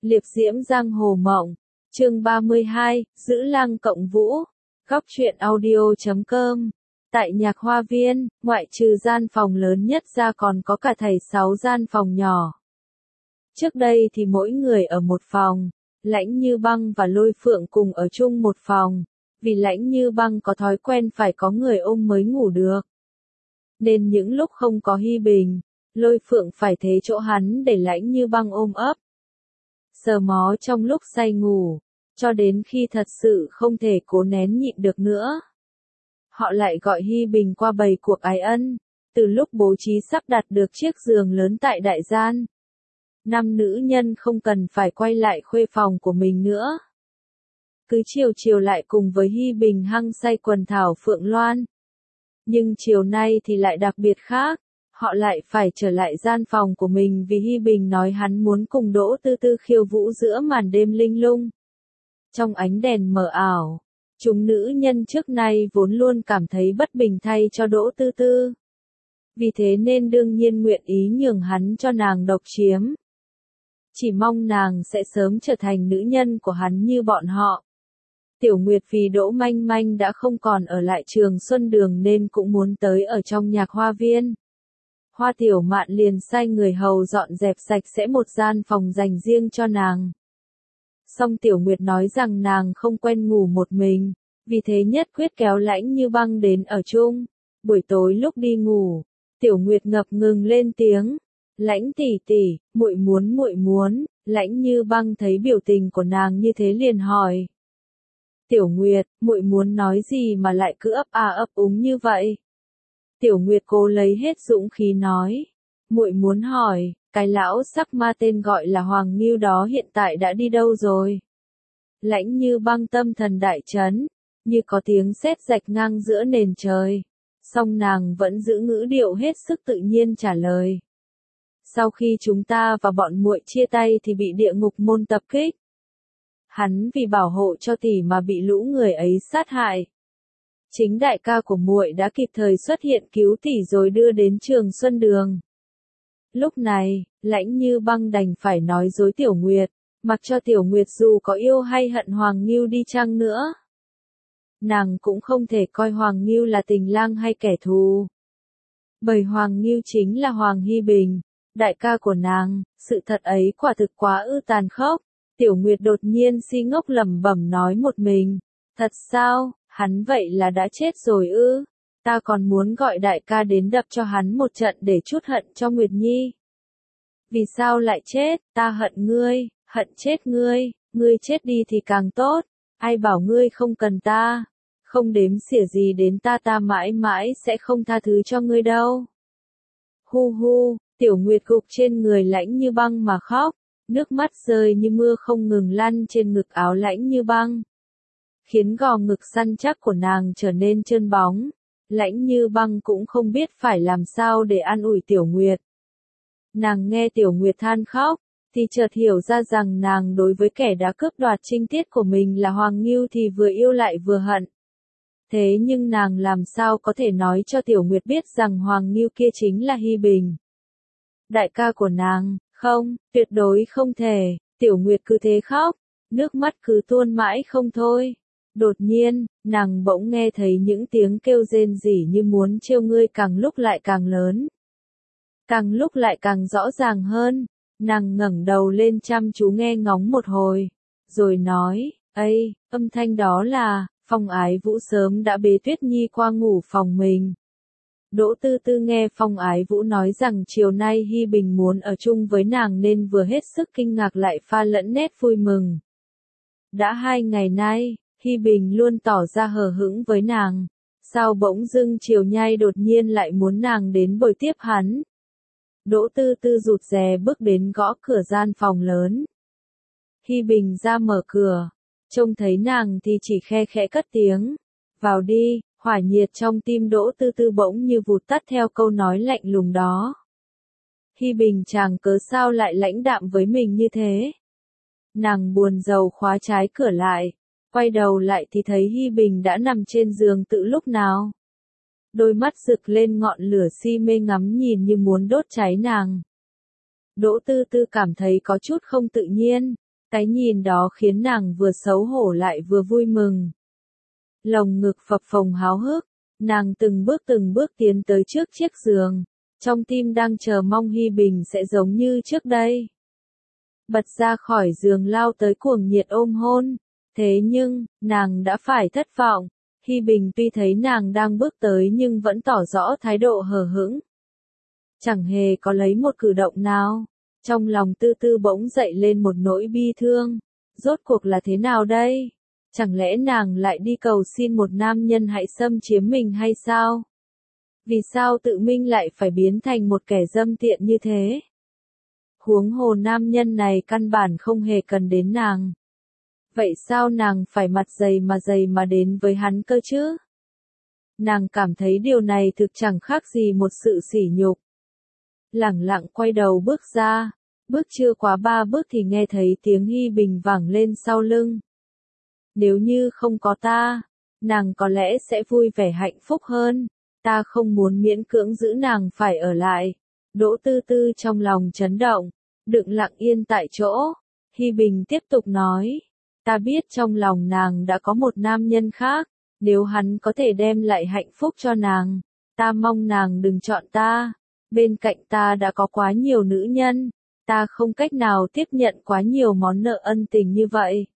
Liệp diễm giang hồ mộng. Chương 32, Giữ Lang Cộng Vũ. Góc truyện audio.com. Tại nhạc hoa viên, ngoại trừ gian phòng lớn nhất ra còn có cả thảy 6 gian phòng nhỏ. Trước đây thì mỗi người ở một phòng, Lãnh Như Băng và Lôi Phượng cùng ở chung một phòng, vì Lãnh Như Băng có thói quen phải có người ôm mới ngủ được. Nên những lúc không có Hi Bình, Lôi Phượng phải thế chỗ hắn để Lãnh Như Băng ôm ấp, sờ mó trong lúc say ngủ, cho đến khi thật sự không thể cố nén nhịn được nữa. Họ lại gọi Hi Bình qua bày cuộc ái ân, từ lúc bố trí sắp đặt được chiếc giường lớn tại đại gian. Năm nữ nhân không cần phải quay lại khuê phòng của mình nữa. Cứ chiều chiều lại cùng với Hi Bình hăng say quần thảo phượng loan. Nhưng chiều nay thì lại đặc biệt khác, họ lại phải trở lại gian phòng của mình vì Hi Bình nói hắn muốn cùng Đỗ Tư Tư khiêu vũ giữa màn đêm linh lung. Trong ánh đèn mờ ảo, chúng nữ nhân trước nay vốn luôn cảm thấy bất bình thay cho Đỗ Tư Tư. Vì thế nên đương nhiên nguyện ý nhường hắn cho nàng độc chiếm. Chỉ mong nàng sẽ sớm trở thành nữ nhân của hắn như bọn họ. Tiểu Nguyệt vì Đỗ Manh Manh đã không còn ở lại Trường Xuân Đường nên cũng muốn tới ở trong nhạc hoa viên. Hoa Tiểu Mạn liền sai người hầu dọn dẹp sạch sẽ một gian phòng dành riêng cho nàng. Song Tiểu Nguyệt nói rằng nàng không quen ngủ một mình, vì thế nhất quyết kéo Lãnh Như Băng đến ở chung. Buổi tối lúc đi ngủ, Tiểu Nguyệt ngập ngừng lên tiếng, "Lãnh tỷ tỷ, muội muốn." Lãnh Như Băng thấy biểu tình của nàng như thế liền hỏi, "Tiểu Nguyệt, muội muốn nói gì mà lại cứ ấp úng như vậy?" Tiểu Nguyệt cố lấy hết dũng khí nói, "Muội muốn hỏi, cái lão sắc ma tên gọi là Hoàng Ngưu đó hiện tại đã đi đâu rồi?" Lãnh Như Băng tâm thần đại chấn, như có tiếng sét rạch ngang giữa nền trời. Song nàng vẫn giữ ngữ điệu hết sức tự nhiên trả lời. "Sau khi chúng ta và bọn muội chia tay thì bị địa ngục môn tập kích. Hắn vì bảo hộ cho tỷ mà bị lũ người ấy sát hại. Chính đại ca của muội đã kịp thời xuất hiện cứu tỷ rồi đưa đến Trường Xuân Đường." Lúc này, Lãnh Như Băng đành phải nói dối Tiểu Nguyệt, mặc cho Tiểu Nguyệt dù có yêu hay hận Hoàng Ngưu đi chăng nữa. Nàng cũng không thể coi Hoàng Ngưu là tình lang hay kẻ thù. Bởi Hoàng Ngưu chính là Hoàng Hi Bình, đại ca của nàng, sự thật ấy quả thực quá tàn khốc. Tiểu Nguyệt đột nhiên si ngốc lẩm bẩm nói một mình, "Thật sao, hắn vậy là đã chết rồi ư? Ta còn muốn gọi đại ca đến đập cho hắn một trận để trút hận cho Nguyệt Nhi." "Vì sao lại chết? Ta hận chết ngươi, ngươi chết đi thì càng tốt, ai bảo ngươi không cần ta, không đếm xỉa gì đến ta mãi mãi sẽ không tha thứ cho ngươi đâu." Hu hu, Tiểu Nguyệt gục trên người Lãnh Như Băng mà khóc, nước mắt rơi như mưa không ngừng lăn trên ngực áo Lãnh Như Băng, khiến gò ngực săn chắc của nàng trở nên trơn bóng. Lãnh Như Băng cũng không biết phải làm sao để an ủi Tiểu Nguyệt. Nàng nghe Tiểu Nguyệt than khóc, thì chợt hiểu ra rằng nàng đối với kẻ đã cướp đoạt trinh tiết của mình là Hoàng Ngưu thì vừa yêu lại vừa hận. Thế nhưng nàng làm sao có thể nói cho Tiểu Nguyệt biết rằng Hoàng Ngưu kia chính là Hi Bình, đại ca của nàng? Không, tuyệt đối không thể. Tiểu Nguyệt cứ thế khóc, nước mắt cứ tuôn mãi không thôi. Đột nhiên, nàng bỗng nghe thấy những tiếng kêu rên rỉ như muốn trêu ngươi càng lúc lại càng lớn, càng lúc lại càng rõ ràng hơn. Nàng ngẩng đầu lên chăm chú nghe ngóng một hồi, rồi nói, "Ây, âm thanh đó là..." Phong Ái Vũ sớm đã bế Tuyết Nhi qua ngủ phòng mình. Đỗ Tư Tư nghe Phong Ái Vũ nói rằng chiều nay Hi Bình muốn ở chung với nàng nên vừa hết sức kinh ngạc lại pha lẫn nét vui mừng. Đã 2 ngày nay, Hi Bình luôn tỏ ra hờ hững với nàng, sao bỗng dưng chiều nay đột nhiên lại muốn nàng đến bồi tiếp hắn. Đỗ Tư Tư rụt rè bước đến gõ cửa gian phòng lớn. Hi Bình ra mở cửa, trông thấy nàng thì chỉ khe khẽ cất tiếng, "Vào đi." Hỏa nhiệt trong tim Đỗ Tư Tư bỗng như vụt tắt theo câu nói lạnh lùng đó. Hi Bình chàng cớ sao lại lãnh đạm với mình như thế? Nàng buồn rầu khóa trái cửa lại, quay đầu lại thì thấy Hi Bình đã nằm trên giường từ lúc nào. Đôi mắt rực lên ngọn lửa si mê ngắm nhìn như muốn đốt cháy nàng. Đỗ Tư Tư cảm thấy có chút không tự nhiên, Cái nhìn đó khiến nàng vừa xấu hổ lại vừa vui mừng. Lồng ngực phập phồng háo hức, nàng từng bước tiến tới trước chiếc giường, trong tim đang chờ mong Hi Bình sẽ giống như trước đây. Bật ra khỏi giường lao tới cuồng nhiệt ôm hôn, thế nhưng, nàng đã phải thất vọng. Hi Bình tuy thấy nàng đang bước tới nhưng vẫn tỏ rõ thái độ hờ hững. Chẳng hề có lấy một cử động nào. Trong lòng Tư Tư bỗng dậy lên một nỗi bi thương. Rốt cuộc là thế nào đây? Chẳng lẽ nàng lại đi cầu xin một nam nhân hãy xâm chiếm mình hay sao? Vì sao tự mình lại phải biến thành một kẻ dâm tiện như thế? Huống hồ nam nhân này căn bản không hề cần đến nàng. Vậy sao nàng phải mặt dày mà đến với hắn cơ chứ? Nàng cảm thấy điều này thực chẳng khác gì một sự sỉ nhục. Lẳng lặng quay đầu bước ra, bước chưa quá 3 bước thì nghe thấy tiếng Hi Bình vẳng lên sau lưng. Nếu như không có ta, nàng có lẽ sẽ vui vẻ hạnh phúc hơn, ta không muốn miễn cưỡng giữ nàng phải ở lại. Đỗ Tư Tư trong lòng chấn động, đừng lặng yên tại chỗ. Hi Bình tiếp tục nói, ta biết trong lòng nàng đã có một nam nhân khác, nếu hắn có thể đem lại hạnh phúc cho nàng, ta mong nàng đừng chọn ta. Bên cạnh ta đã có quá nhiều nữ nhân, ta không cách nào tiếp nhận quá nhiều món nợ ân tình như vậy.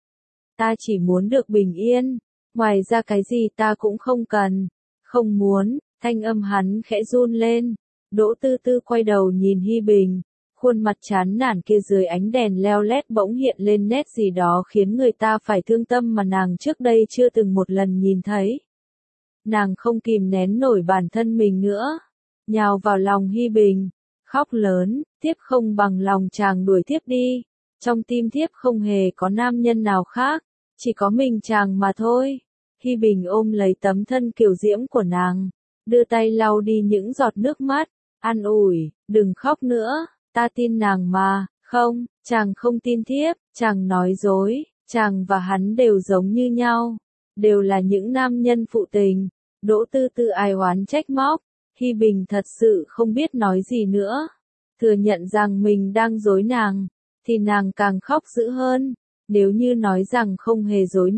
Ta chỉ muốn được bình yên, ngoài ra cái gì ta cũng không cần, không muốn. Thanh âm hắn khẽ run lên. Đỗ Tư Tư quay đầu nhìn Hi Bình, khuôn mặt chán nản kia dưới ánh đèn leo lét bỗng hiện lên nét gì đó khiến người ta phải thương tâm mà nàng trước đây chưa từng một lần nhìn thấy. Nàng không kìm nén nổi bản thân mình nữa, nhào vào lòng Hi Bình, khóc lớn, thiếp không bằng lòng chàng đuổi thiếp đi, trong tim thiếp không hề có nam nhân nào khác, chỉ có mình chàng mà thôi. Hi Bình ôm lấy tấm thân kiều diễm của nàng, đưa tay lau đi những giọt nước mắt, an ủi, đừng khóc nữa, ta tin nàng mà. Không, chàng không tin thiếp, chàng nói dối, chàng và hắn đều giống như nhau, đều là những nam nhân phụ tình. Đỗ Tư Tư ai oán trách móc. Hi Bình thật sự không biết nói gì nữa. Thừa nhận rằng mình đang dối nàng, thì nàng càng khóc dữ hơn. Nếu như nói rằng không hề dối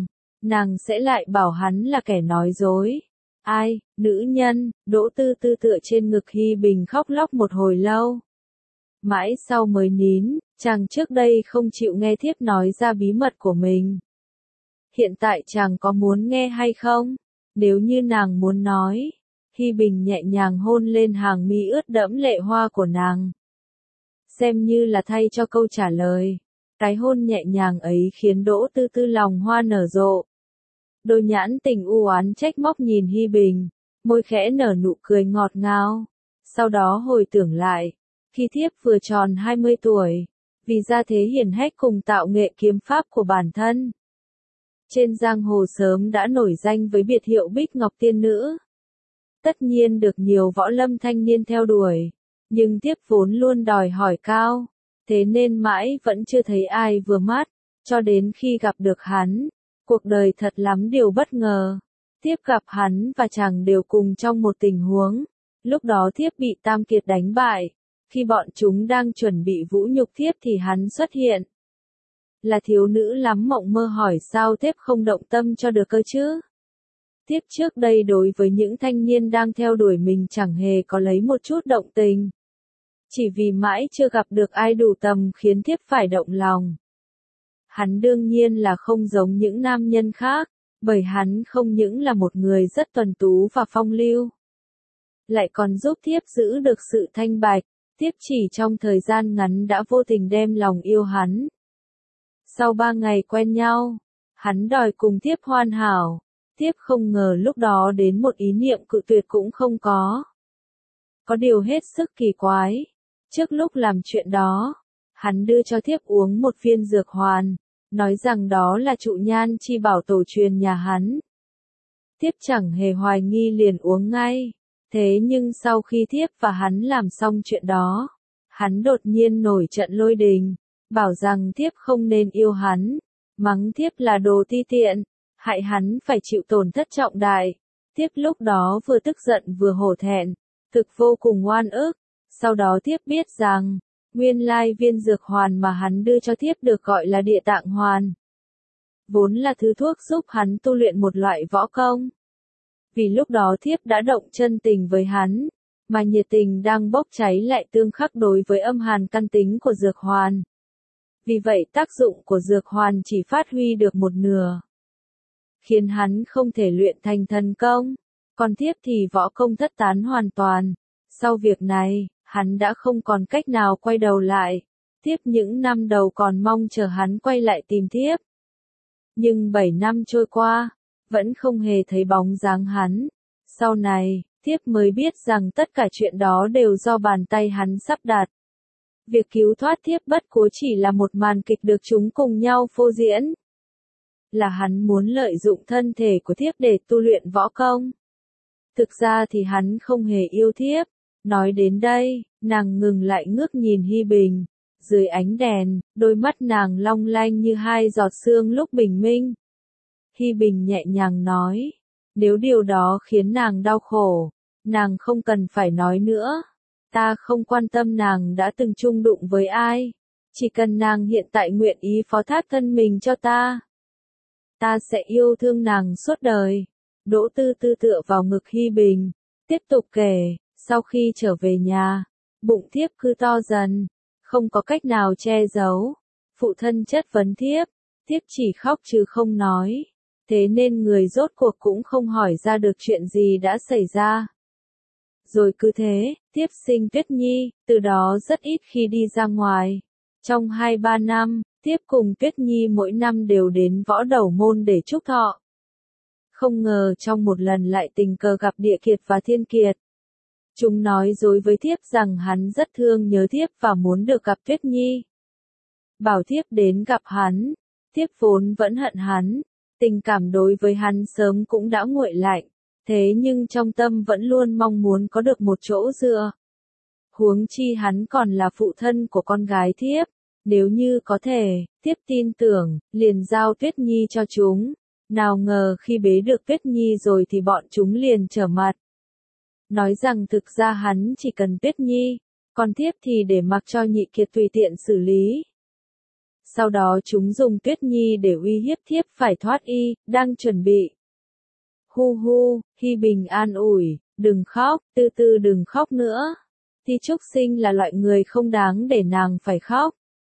nàng sẽ lại bảo hắn là kẻ nói dối. Ai, nữ nhân. Đỗ Tư Tư tựa trên ngực Hi Bình khóc lóc một hồi lâu. Mãi sau mới nín, chàng trước đây không chịu nghe thiếp nói ra bí mật của mình. Hiện tại chàng có muốn nghe hay không? Nếu như nàng muốn nói. Hi Bình nhẹ nhàng hôn lên hàng mi ướt đẫm lệ hoa của nàng. Xem như là thay cho câu trả lời. Cái hôn nhẹ nhàng ấy khiến Đỗ Tư Tư lòng hoa nở rộ. Đôi nhãn tình u oán trách móc nhìn Hi Bình, môi khẽ nở nụ cười ngọt ngào. Sau đó hồi tưởng lại, khi thiếp vừa tròn 20 tuổi, vì gia thế hiển hách cùng tạo nghệ kiếm pháp của bản thân. Trên giang hồ sớm đã nổi danh với biệt hiệu Bích Ngọc Tiên Nữ. Tất nhiên được nhiều võ lâm thanh niên theo đuổi, nhưng thiếp vốn luôn đòi hỏi cao, thế nên mãi vẫn chưa thấy ai vừa mắt, cho đến khi gặp được hắn. Cuộc đời thật lắm điều bất ngờ. Thiếp gặp hắn và chàng đều cùng trong một tình huống. Lúc đó thiếp bị Tam Kiệt đánh bại. Khi bọn chúng đang chuẩn bị vũ nhục thiếp thì hắn xuất hiện. Là thiếu nữ lắm mộng mơ hỏi sao thiếp không động tâm cho được cơ chứ? Thiếp trước đây đối với những thanh niên đang theo đuổi mình chẳng hề có lấy một chút động tình. Chỉ vì mãi chưa gặp được ai đủ tầm khiến thiếp phải động lòng. Hắn đương nhiên là không giống những nam nhân khác, bởi hắn không những là một người rất tuấn tú và phong lưu, lại còn giúp thiếp giữ được sự thanh bạch. Thiếp chỉ trong thời gian ngắn đã vô tình đem lòng yêu hắn. Sau 3 ngày quen nhau, hắn đòi cùng thiếp hoàn hảo. Thiếp không ngờ lúc đó đến một ý niệm cự tuyệt cũng không có. Có điều hết sức kỳ quái. Trước lúc làm chuyện đó, hắn đưa cho thiếp uống một viên dược hoàn, nói rằng đó là trụ nhan chi bảo tổ truyền nhà hắn. Thiếp chẳng hề hoài nghi liền uống ngay. Thế nhưng sau khi thiếp và hắn làm xong chuyện đó, hắn đột nhiên nổi trận lôi đình, bảo rằng thiếp không nên yêu hắn, mắng thiếp là đồ ti tiện, hại hắn phải chịu tổn thất trọng đại. Thiếp lúc đó vừa tức giận vừa hổ thẹn, thực vô cùng oan ức. Sau đó thiếp biết rằng, Nguyên lai viên dược hoàn mà hắn đưa cho thiếp được gọi là địa tạng hoàn. Vốn là thứ thuốc giúp hắn tu luyện một loại võ công. Vì lúc đó thiếp đã động chân tình với hắn, mà nhiệt tình đang bốc cháy lại tương khắc đối với âm hàn căn tính của dược hoàn. Vì vậy tác dụng của dược hoàn chỉ phát huy được một nửa, khiến hắn không thể luyện thành thần công, còn thiếp thì võ công thất tán hoàn toàn. Sau việc này, hắn đã không còn cách nào quay đầu lại. Thiếp những năm đầu còn mong chờ hắn quay lại tìm thiếp. Nhưng 7 năm trôi qua, vẫn không hề thấy bóng dáng hắn. Sau này, thiếp mới biết rằng tất cả chuyện đó đều do bàn tay hắn sắp đặt. Việc cứu thoát thiếp bất cố chỉ là một màn kịch được chúng cùng nhau phô diễn. Là hắn muốn lợi dụng thân thể của thiếp để tu luyện võ công. Thực ra thì hắn không hề yêu thiếp. Nói đến đây, nàng ngừng lại ngước nhìn Hi Bình. Dưới ánh đèn, đôi mắt nàng long lanh như hai giọt sương lúc bình minh. Hi Bình nhẹ nhàng nói, nếu điều đó khiến nàng đau khổ, nàng không cần phải nói nữa. Ta không quan tâm nàng đã từng chung đụng với ai, chỉ cần nàng hiện tại nguyện ý phó thác thân mình cho ta. Ta sẽ yêu thương nàng suốt đời. Đỗ Tư Tư tựa vào ngực Hi Bình, tiếp tục kể, sau khi trở về nhà, bụng thiếp cứ to dần, không có cách nào che giấu. Phụ thân chất vấn thiếp chỉ khóc chứ không nói. Thế nên người rốt cuộc cũng không hỏi ra được chuyện gì đã xảy ra. Rồi cứ thế, thiếp sinh Tuyết Nhi, từ đó rất ít khi đi ra ngoài. Trong 2-3 năm, thiếp cùng Tuyết Nhi mỗi năm đều đến Võ Đầu Môn để chúc thọ. Không ngờ trong một lần lại tình cờ gặp Địa Kiệt và Thiên Kiệt. Chúng nói dối với thiếp rằng hắn rất thương nhớ thiếp và muốn được gặp Tuyết Nhi. Bảo thiếp đến gặp hắn, thiếp vốn vẫn hận hắn, tình cảm đối với hắn sớm cũng đã nguội lạnh, thế nhưng trong tâm vẫn luôn mong muốn có được một chỗ dựa. Huống chi hắn còn là phụ thân của con gái thiếp, nếu như có thể, thiếp tin tưởng, liền giao Tuyết Nhi cho chúng. Nào ngờ khi bế được Tuyết Nhi rồi thì bọn chúng liền trở mặt. Nói rằng thực ra hắn chỉ cần Tuyết Nhi, còn thiếp thì để mặc cho Nhị Kiệt tùy tiện xử lý. Sau đó chúng dùng Tuyết Nhi để uy hiếp thiếp phải thoát y, đang chuẩn bị. Hu hu, Hi Bình an ủi, đừng khóc, Tư Tư đừng khóc nữa. Thi Trúc Sinh là loại người không đáng để nàng phải khóc.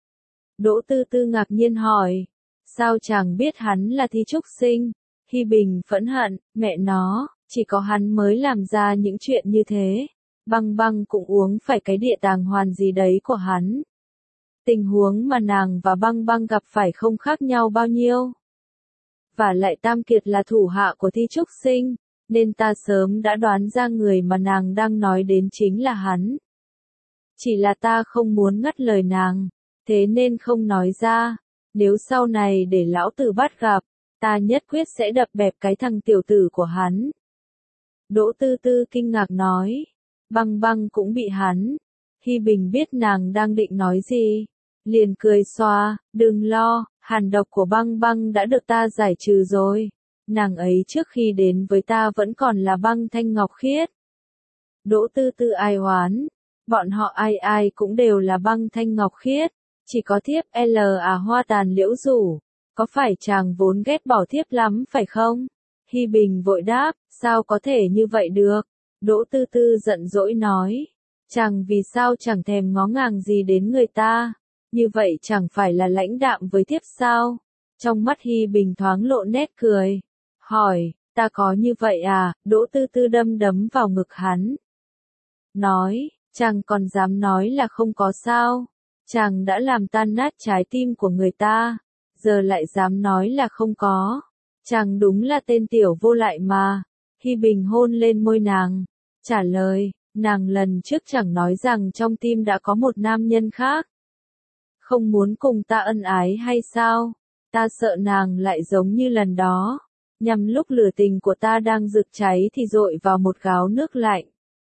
Đỗ Tư Tư ngạc nhiên hỏi, sao chàng biết hắn là Thi Trúc Sinh? Hi Bình phẫn hận, mẹ nó, chỉ có hắn mới làm ra những chuyện như thế. Băng Băng cũng uống phải cái địa tàng hoàn gì đấy của hắn. Tình huống mà nàng và Băng Băng gặp phải không khác nhau bao nhiêu. Và lại Tam Kiệt là thủ hạ của Thi Trúc Sinh, nên ta sớm đã đoán ra người mà nàng đang nói đến chính là hắn. Chỉ là ta không muốn ngắt lời nàng, thế nên không nói ra. Nếu sau này để lão tử bắt gặp, ta nhất quyết sẽ đập bẹp cái thằng tiểu tử của hắn. Đỗ Tư Tư kinh ngạc nói, Băng Băng cũng bị hắn. Hi Bình biết nàng đang định nói gì, liền cười xoa, đừng lo, hàn độc của Băng Băng đã được ta giải trừ rồi. Nàng ấy trước khi đến với ta vẫn còn là Băng Thanh Ngọc Khiết. Đỗ Tư Tư ai oán, bọn họ ai ai cũng đều là Băng Thanh Ngọc Khiết, chỉ có thiếp Hoa Tàn Liễu Rủ, có phải chàng vốn ghét bỏ thiếp lắm phải không? Hi Bình vội đáp, sao có thể như vậy được? Đỗ Tư Tư giận dỗi nói, chàng vì sao chẳng thèm ngó ngàng gì đến người ta, như vậy chẳng phải là lãnh đạm với thiếp sao? Trong mắt Hi Bình thoáng lộ nét cười, hỏi, ta có như vậy à? Đỗ Tư Tư đâm đấm vào ngực hắn, nói, chàng còn dám nói là không có sao? Chàng đã làm tan nát trái tim của người ta, giờ lại dám nói là không có. Chàng đúng là tên tiểu vô lại mà. Hi Bình hôn lên môi nàng, trả lời, nàng lần trước chẳng nói rằng trong tim đã có một nam nhân khác. Không muốn cùng ta ân ái hay sao? Ta sợ nàng lại giống như lần đó, nhằm lúc lửa tình của ta đang rực cháy thì dội vào một gáo nước lạnh.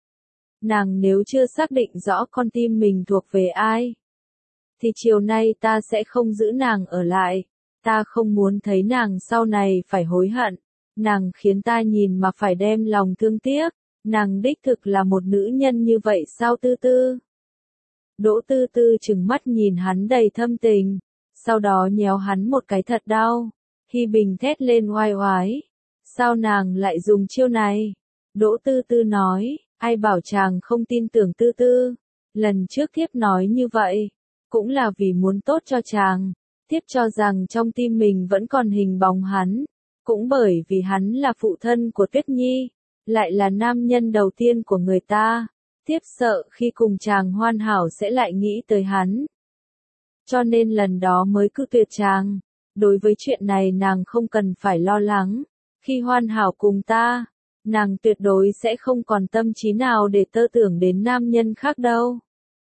Nàng nếu chưa xác định rõ con tim mình thuộc về ai, thì chiều nay ta sẽ không giữ nàng ở lại. Ta không muốn thấy nàng sau này phải hối hận. Nàng khiến ta nhìn mà phải đem lòng thương tiếc. Nàng đích thực là một nữ nhân như vậy sao Tư Tư? Đỗ Tư Tư trừng mắt nhìn hắn đầy thâm tình, sau đó nhéo hắn một cái thật đau. Hi Bình thét lên oai oái. Sao nàng lại dùng chiêu này? Đỗ Tư Tư nói, ai bảo chàng không tin tưởng Tư Tư. Lần trước thiếp nói như vậy, cũng là vì muốn tốt cho chàng. Thiếp cho rằng trong tim mình vẫn còn hình bóng hắn, cũng bởi vì hắn là phụ thân của Tuyết Nhi, lại là nam nhân đầu tiên của người ta. Thiếp sợ khi cùng chàng hoàn hảo sẽ lại nghĩ tới hắn. Cho nên lần đó mới cự tuyệt chàng. Đối với chuyện này nàng không cần phải lo lắng. Khi hoàn hảo cùng ta, nàng tuyệt đối sẽ không còn tâm trí nào để tơ tưởng đến nam nhân khác đâu.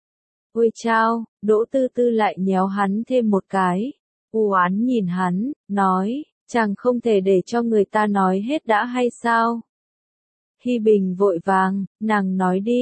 Ôi chao, Đỗ Tư Tư lại nhéo hắn thêm một cái. U oán nhìn hắn, nói, chàng không thể để cho người ta nói hết đã hay sao? Hi Bình vội vàng, nàng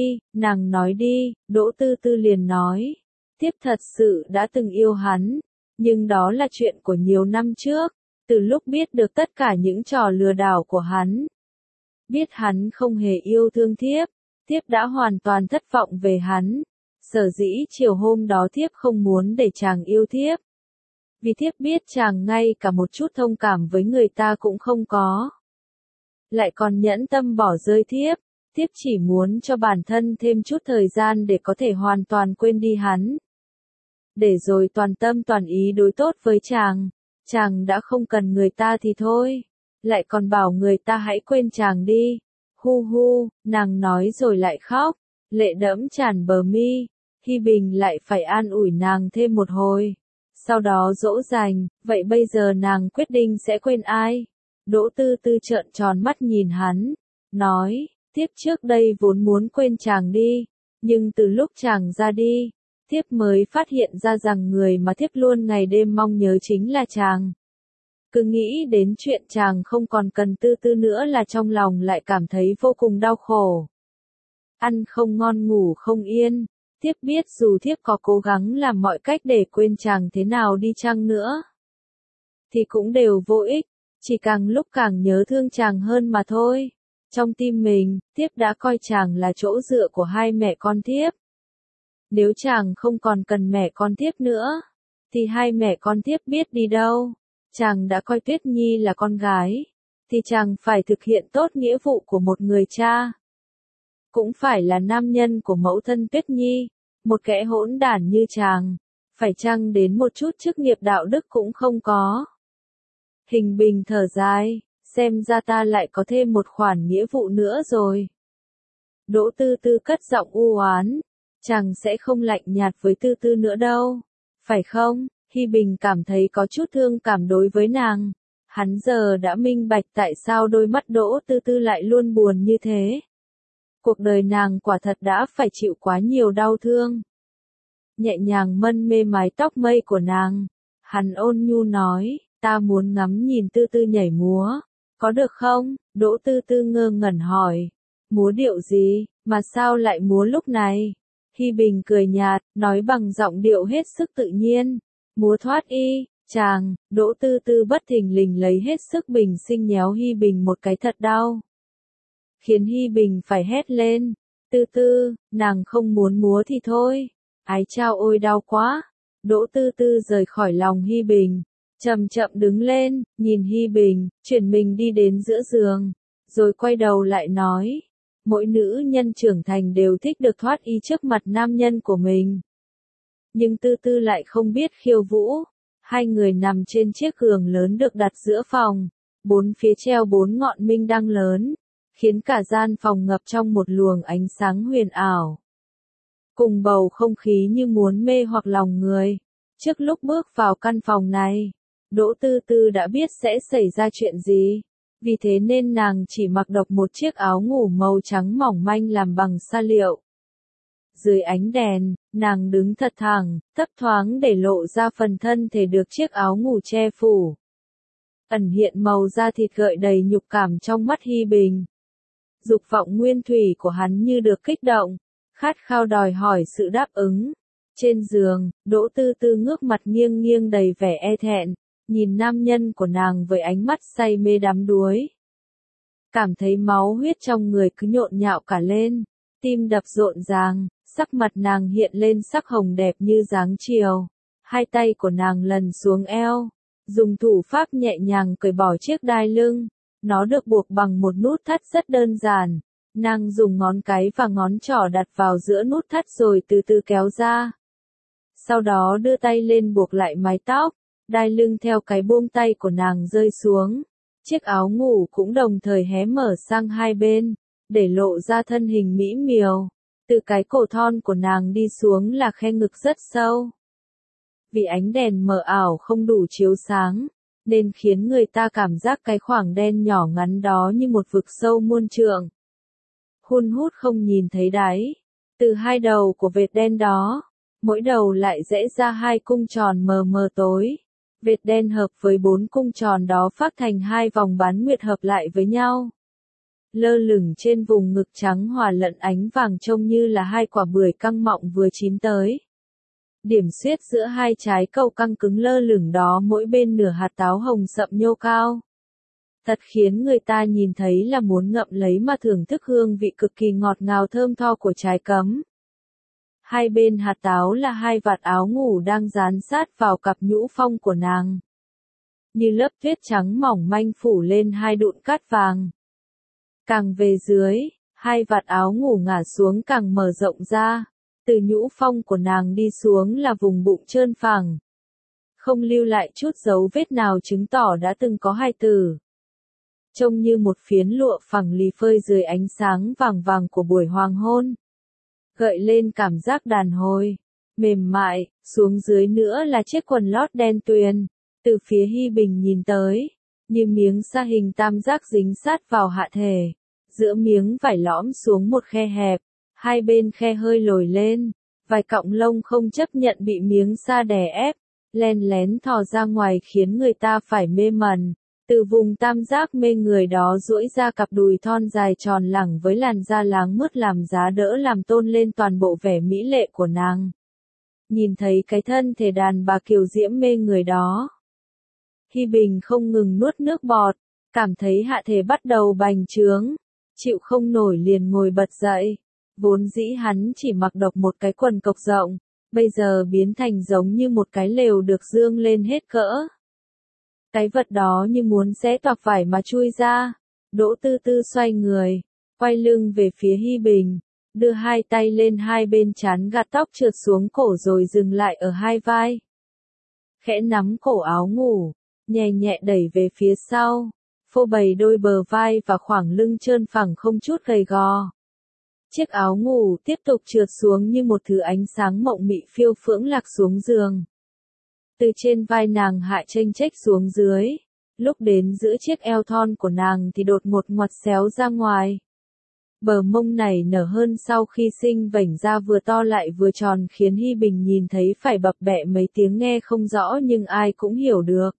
nói đi, Đỗ Tư Tư liền nói. Thiếp thật sự đã từng yêu hắn, nhưng đó là chuyện của nhiều năm trước, từ lúc biết được tất cả những trò lừa đảo của hắn. Biết hắn không hề yêu thương thiếp, thiếp đã hoàn toàn thất vọng về hắn. Sở dĩ chiều hôm đó thiếp không muốn để chàng yêu thiếp. Vì thiếp biết chàng ngay cả một chút thông cảm với người ta cũng không có. Lại còn nhẫn tâm bỏ rơi thiếp, thiếp chỉ muốn cho bản thân thêm chút thời gian để có thể hoàn toàn quên đi hắn. Để rồi toàn tâm toàn ý đối tốt với chàng đã không cần người ta thì thôi, lại còn bảo người ta hãy quên chàng đi. Hu hu, nàng nói rồi lại khóc, lệ đẫm tràn bờ mi. Hi Bình lại phải an ủi nàng thêm một hồi. Sau đó dỗ dành, vậy bây giờ nàng quyết định sẽ quên ai? Đỗ Tư Tư trợn tròn mắt nhìn hắn, nói, thiếp trước đây vốn muốn quên chàng đi, nhưng từ lúc chàng ra đi, thiếp mới phát hiện ra rằng người mà thiếp luôn ngày đêm mong nhớ chính là chàng. Cứ nghĩ đến chuyện chàng không còn cần Tư Tư nữa là trong lòng lại cảm thấy vô cùng đau khổ. Ăn không ngon ngủ không yên, thiếp biết dù thiếp có cố gắng làm mọi cách để quên chàng thế nào đi chăng nữa, thì cũng đều vô ích, chỉ càng lúc càng nhớ thương chàng hơn mà thôi. Trong tim mình, thiếp đã coi chàng là chỗ dựa của hai mẹ con thiếp. Nếu chàng không còn cần mẹ con thiếp nữa, thì hai mẹ con thiếp biết đi đâu. Chàng đã coi Tuyết Nhi là con gái, thì chàng phải thực hiện tốt nghĩa vụ của một người cha. Cũng phải là nam nhân của mẫu thân Tuyết Nhi, một kẻ hỗn đản như chàng, phải chăng đến một chút chức nghiệp đạo đức cũng không có. Hình Bình thở dài, xem ra ta lại có thêm một khoản nghĩa vụ nữa rồi. Đỗ Tư Tư cất giọng u oán, chàng sẽ không lạnh nhạt với Tư Tư nữa đâu, phải không? Hi Bình cảm thấy có chút thương cảm đối với nàng. Hắn giờ đã minh bạch tại sao đôi mắt Đỗ Tư Tư lại luôn buồn như thế. Cuộc đời nàng quả thật đã phải chịu quá nhiều đau thương. Nhẹ nhàng mân mê mái tóc mây của nàng, hắn ôn nhu nói, ta muốn ngắm nhìn Tư Tư nhảy múa, có được không? Đỗ Tư Tư ngơ ngẩn hỏi, múa điệu gì, mà sao lại múa lúc này? Hi Bình cười nhạt, nói bằng giọng điệu hết sức tự nhiên, múa thoát y, chàng. Đỗ Tư Tư bất thình lình lấy hết sức bình sinh nhéo Hi Bình một cái thật đau, khiến Hi Bình phải hét lên, Tư Tư, nàng không muốn múa thì thôi. Ái chao ôi đau quá. Đỗ Tư Tư rời khỏi lòng Hi Bình, chậm chậm đứng lên, nhìn Hi Bình, chuyển mình đi đến giữa giường, rồi quay đầu lại nói, mỗi nữ nhân trưởng thành đều thích được thoát y trước mặt nam nhân của mình. Nhưng Tư Tư lại không biết khiêu vũ. Hai người nằm trên chiếc giường lớn được đặt giữa phòng, bốn phía treo 4 ngọn minh đăng lớn, khiến cả gian phòng ngập trong một luồng ánh sáng huyền ảo. Cùng bầu không khí như muốn mê hoặc lòng người. Trước lúc bước vào căn phòng này, Đỗ Tư Tư đã biết sẽ xảy ra chuyện gì. Vì thế nên nàng chỉ mặc độc một chiếc áo ngủ màu trắng mỏng manh làm bằng sa liệu. Dưới ánh đèn, nàng đứng thật thẳng, thấp thoáng để lộ ra phần thân thể được chiếc áo ngủ che phủ. Ẩn hiện màu da thịt gợi đầy nhục cảm trong mắt Hi Bình. Dục vọng nguyên thủy của hắn như được kích động, khát khao đòi hỏi sự đáp ứng. Trên giường, Đỗ Tư Tư ngước mặt nghiêng nghiêng đầy vẻ e thẹn, nhìn nam nhân của nàng với ánh mắt say mê đắm đuối. Cảm thấy máu huyết trong người cứ nhộn nhạo cả lên, tim đập rộn ràng, sắc mặt nàng hiện lên sắc hồng đẹp như dáng chiều. Hai tay của nàng lần xuống eo, dùng thủ pháp nhẹ nhàng cởi bỏ chiếc đai lưng. Nó được buộc bằng một nút thắt rất đơn giản. Nàng dùng ngón cái và ngón trỏ đặt vào giữa nút thắt rồi từ từ kéo ra. Sau đó đưa tay lên buộc lại mái tóc, đai lưng theo cái buông tay của nàng rơi xuống. Chiếc áo ngủ cũng đồng thời hé mở sang hai bên, để lộ ra thân hình mỹ miều. Từ cái cổ thon của nàng đi xuống là khe ngực rất sâu. Vì ánh đèn mờ ảo không đủ chiếu sáng, nên khiến người ta cảm giác cái khoảng đen nhỏ ngắn đó như một vực sâu muôn trượng. Hun hút không nhìn thấy đáy. Từ hai đầu của vệt đen đó, mỗi đầu lại rẽ ra hai cung tròn mờ mờ tối. Vệt đen hợp với bốn cung tròn đó phát thành hai vòng bán nguyệt hợp lại với nhau. Lơ lửng trên vùng ngực trắng hòa lẫn ánh vàng trông như là hai quả bưởi căng mọng vừa chín tới. Điểm xuyết giữa hai trái cầu căng cứng lơ lửng đó mỗi bên nửa hạt táo hồng sậm nhô cao. Thật khiến người ta nhìn thấy là muốn ngậm lấy mà thưởng thức hương vị cực kỳ ngọt ngào thơm tho của trái cấm. Hai bên hạt táo là hai vạt áo ngủ đang dán sát vào cặp nhũ phong của nàng. Như lớp tuyết trắng mỏng manh phủ lên hai đụn cát vàng. Càng về dưới, hai vạt áo ngủ ngả xuống càng mở rộng ra. Từ nhũ phong của nàng đi xuống là vùng bụng trơn phẳng. Không lưu lại chút dấu vết nào chứng tỏ đã từng có hài tử. Trông như một phiến lụa phẳng lì phơi dưới ánh sáng vàng vàng của buổi hoàng hôn. Gợi lên cảm giác đàn hồi, mềm mại, xuống dưới nữa là chiếc quần lót đen tuyền. Từ phía Hi Bình nhìn tới, như miếng sa hình tam giác dính sát vào hạ thể. Giữa miếng vải lõm xuống một khe hẹp, hai bên khe hơi lồi lên, vài cọng lông không chấp nhận bị miếng sa đè ép, len lén thò ra ngoài khiến người ta phải mê mẩn. Từ vùng tam giác mê người đó duỗi ra cặp đùi thon dài tròn lẳng với làn da láng mướt làm giá đỡ làm tôn lên toàn bộ vẻ mỹ lệ của nàng. Nhìn thấy cái thân thể đàn bà kiều diễm mê người đó, Hi Bình không ngừng nuốt nước bọt, cảm thấy hạ thể bắt đầu bành trướng, chịu không nổi liền ngồi bật dậy. Vốn dĩ hắn chỉ mặc độc một cái quần cộc rộng, bây giờ biến thành giống như một cái lều được dương lên hết cỡ. Cái vật đó như muốn xé toạc vải mà chui ra. Đỗ Tư Tư xoay người, quay lưng về phía Hi Bình, đưa hai tay lên hai bên trán gạt tóc trượt xuống cổ rồi dừng lại ở hai vai. Khẽ nắm cổ áo ngủ, nhẹ nhẹ đẩy về phía sau, phô bày đôi bờ vai và khoảng lưng trơn phẳng không chút gầy gò. Chiếc áo ngủ tiếp tục trượt xuống như một thứ ánh sáng mộng mị phiêu phưởng lạc xuống giường. Từ trên vai nàng hạ chênh chếch xuống dưới, lúc đến giữa chiếc eo thon của nàng thì đột ngột ngoặt xéo ra ngoài. Bờ mông này nở hơn sau khi sinh vảnh ra vừa to lại vừa tròn khiến Hi Bình nhìn thấy phải bập bẹ mấy tiếng nghe không rõ nhưng ai cũng hiểu được.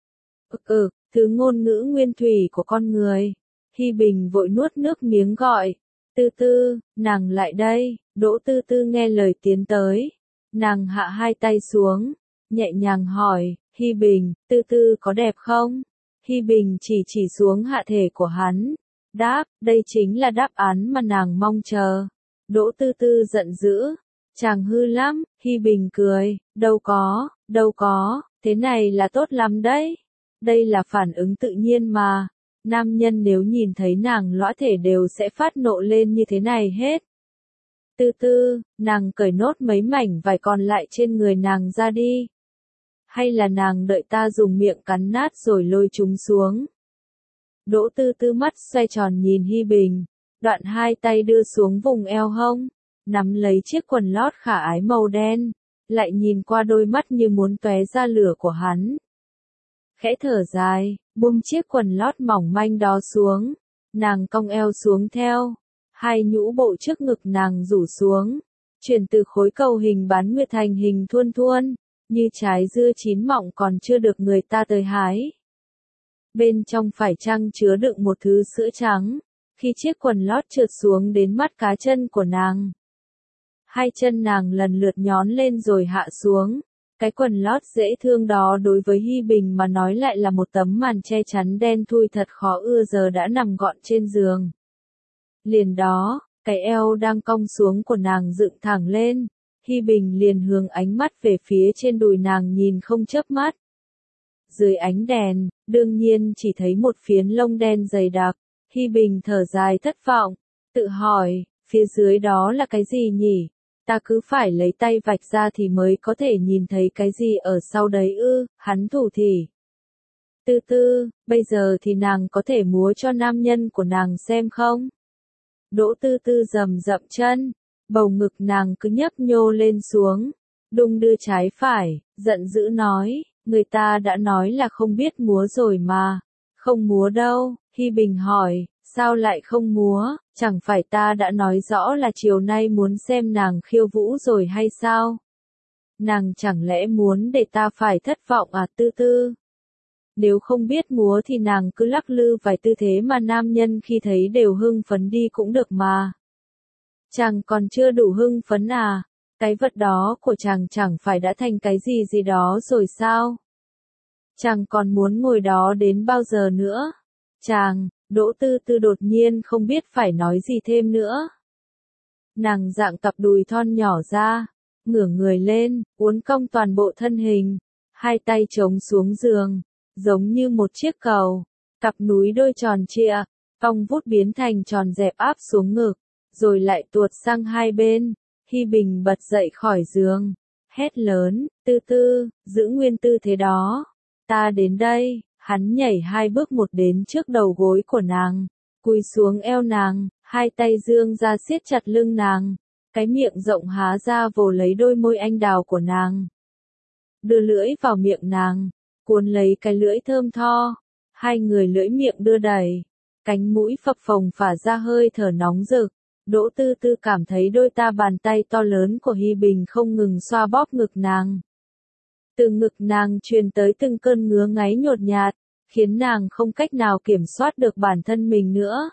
Thứ ngôn ngữ nguyên thủy của con người. Hi Bình vội nuốt nước miếng gọi. Tư Tư, nàng lại đây. Đỗ Tư Tư nghe lời tiến tới. Nàng hạ hai tay xuống, nhẹ nhàng hỏi, Hi Bình, Tư Tư có đẹp không? Hi Bình chỉ xuống hạ thể của hắn. Đáp, đây chính là đáp án mà nàng mong chờ. Đỗ Tư Tư giận dữ. Chàng hư lắm. Hi Bình cười, đâu có, thế này là tốt lắm đấy. Đây là phản ứng tự nhiên mà. Nam nhân nếu nhìn thấy nàng lõa thể đều sẽ phát nộ lên như thế này hết. Tư Tư, nàng cởi nốt mấy mảnh vải còn lại trên người nàng ra đi. Hay là nàng đợi ta dùng miệng cắn nát rồi lôi chúng xuống. Đỗ Tư Tư mắt xoay tròn nhìn Hi Bình, đoạn hai tay đưa xuống vùng eo hông, nắm lấy chiếc quần lót khả ái màu đen, lại nhìn qua đôi mắt như muốn tóe ra lửa của hắn. Khẽ thở dài, buông chiếc quần lót mỏng manh đó xuống, nàng cong eo xuống theo, hai nhũ bộ trước ngực nàng rủ xuống, chuyển từ khối cầu hình bán nguyệt thành hình thuôn thuôn, như trái dưa chín mọng còn chưa được người ta tới hái. Bên trong phải chăng chứa đựng một thứ sữa trắng, khi chiếc quần lót trượt xuống đến mắt cá chân của nàng. Hai chân nàng lần lượt nhón lên rồi hạ xuống. Cái quần lót dễ thương đó đối với Hi Bình mà nói lại là một tấm màn che chắn đen thui thật khó ưa giờ đã nằm gọn trên giường. Liền đó, Cái eo đang cong xuống của nàng dựng thẳng lên, Hi Bình liền hướng ánh mắt về phía trên đùi nàng nhìn không chớp mắt. Dưới ánh đèn, đương nhiên chỉ thấy một phiến lông đen dày đặc, Hi Bình thở dài thất vọng, tự hỏi, phía dưới đó là cái gì nhỉ? Ta cứ phải lấy tay vạch ra thì mới có thể nhìn thấy cái gì ở sau đấy ư, hắn thủ thỉ. Tư tư, bây giờ thì nàng có thể múa cho nam nhân của nàng xem không? Đỗ Tư Tư rầm rậm chân, bầu ngực nàng cứ nhấp nhô lên xuống, đung đưa trái phải, giận dữ nói, người ta đã nói là không biết múa rồi mà. Không múa đâu, Hi Bình hỏi, sao lại không múa, chẳng phải ta đã nói rõ là chiều nay muốn xem nàng khiêu vũ rồi hay sao? Nàng chẳng lẽ muốn để ta phải thất vọng à Tư Tư? Nếu không biết múa thì nàng cứ lắc lư vài tư thế mà nam nhân khi thấy đều hưng phấn đi cũng được mà. Chàng còn chưa đủ hưng phấn à? Cái vật đó của chàng chẳng phải đã thành cái gì gì đó rồi sao? Chàng còn muốn ngồi đó đến bao giờ nữa? Chàng, Đỗ Tư Tư đột nhiên không biết phải nói gì thêm nữa. Nàng dạng cặp đùi thon nhỏ ra, ngửa người lên, uốn cong toàn bộ thân hình, hai tay chống xuống giường, giống như một chiếc cầu, cặp núi đôi tròn trịa, cong vút biến thành tròn dẹp áp xuống ngực, rồi lại tuột sang hai bên. Hi Bình bật dậy khỏi giường, hét lớn, Tư Tư, giữ nguyên tư thế đó. Ta đến đây, hắn nhảy hai bước một đến trước đầu gối của nàng, cúi xuống eo nàng, hai tay dương ra siết chặt lưng nàng, cái miệng rộng há ra vồ lấy đôi môi anh đào của nàng. Đưa lưỡi vào miệng nàng, cuốn lấy cái lưỡi thơm tho, hai người lưỡi miệng đưa đẩy, cánh mũi phập phồng phả ra hơi thở nóng rực. Đỗ Tư Tư cảm thấy đôi bàn tay to lớn của Hi Bình không ngừng xoa bóp ngực nàng. Từ ngực nàng truyền tới từng cơn ngứa ngáy nhột nhạt, khiến nàng không cách nào kiểm soát được bản thân mình nữa.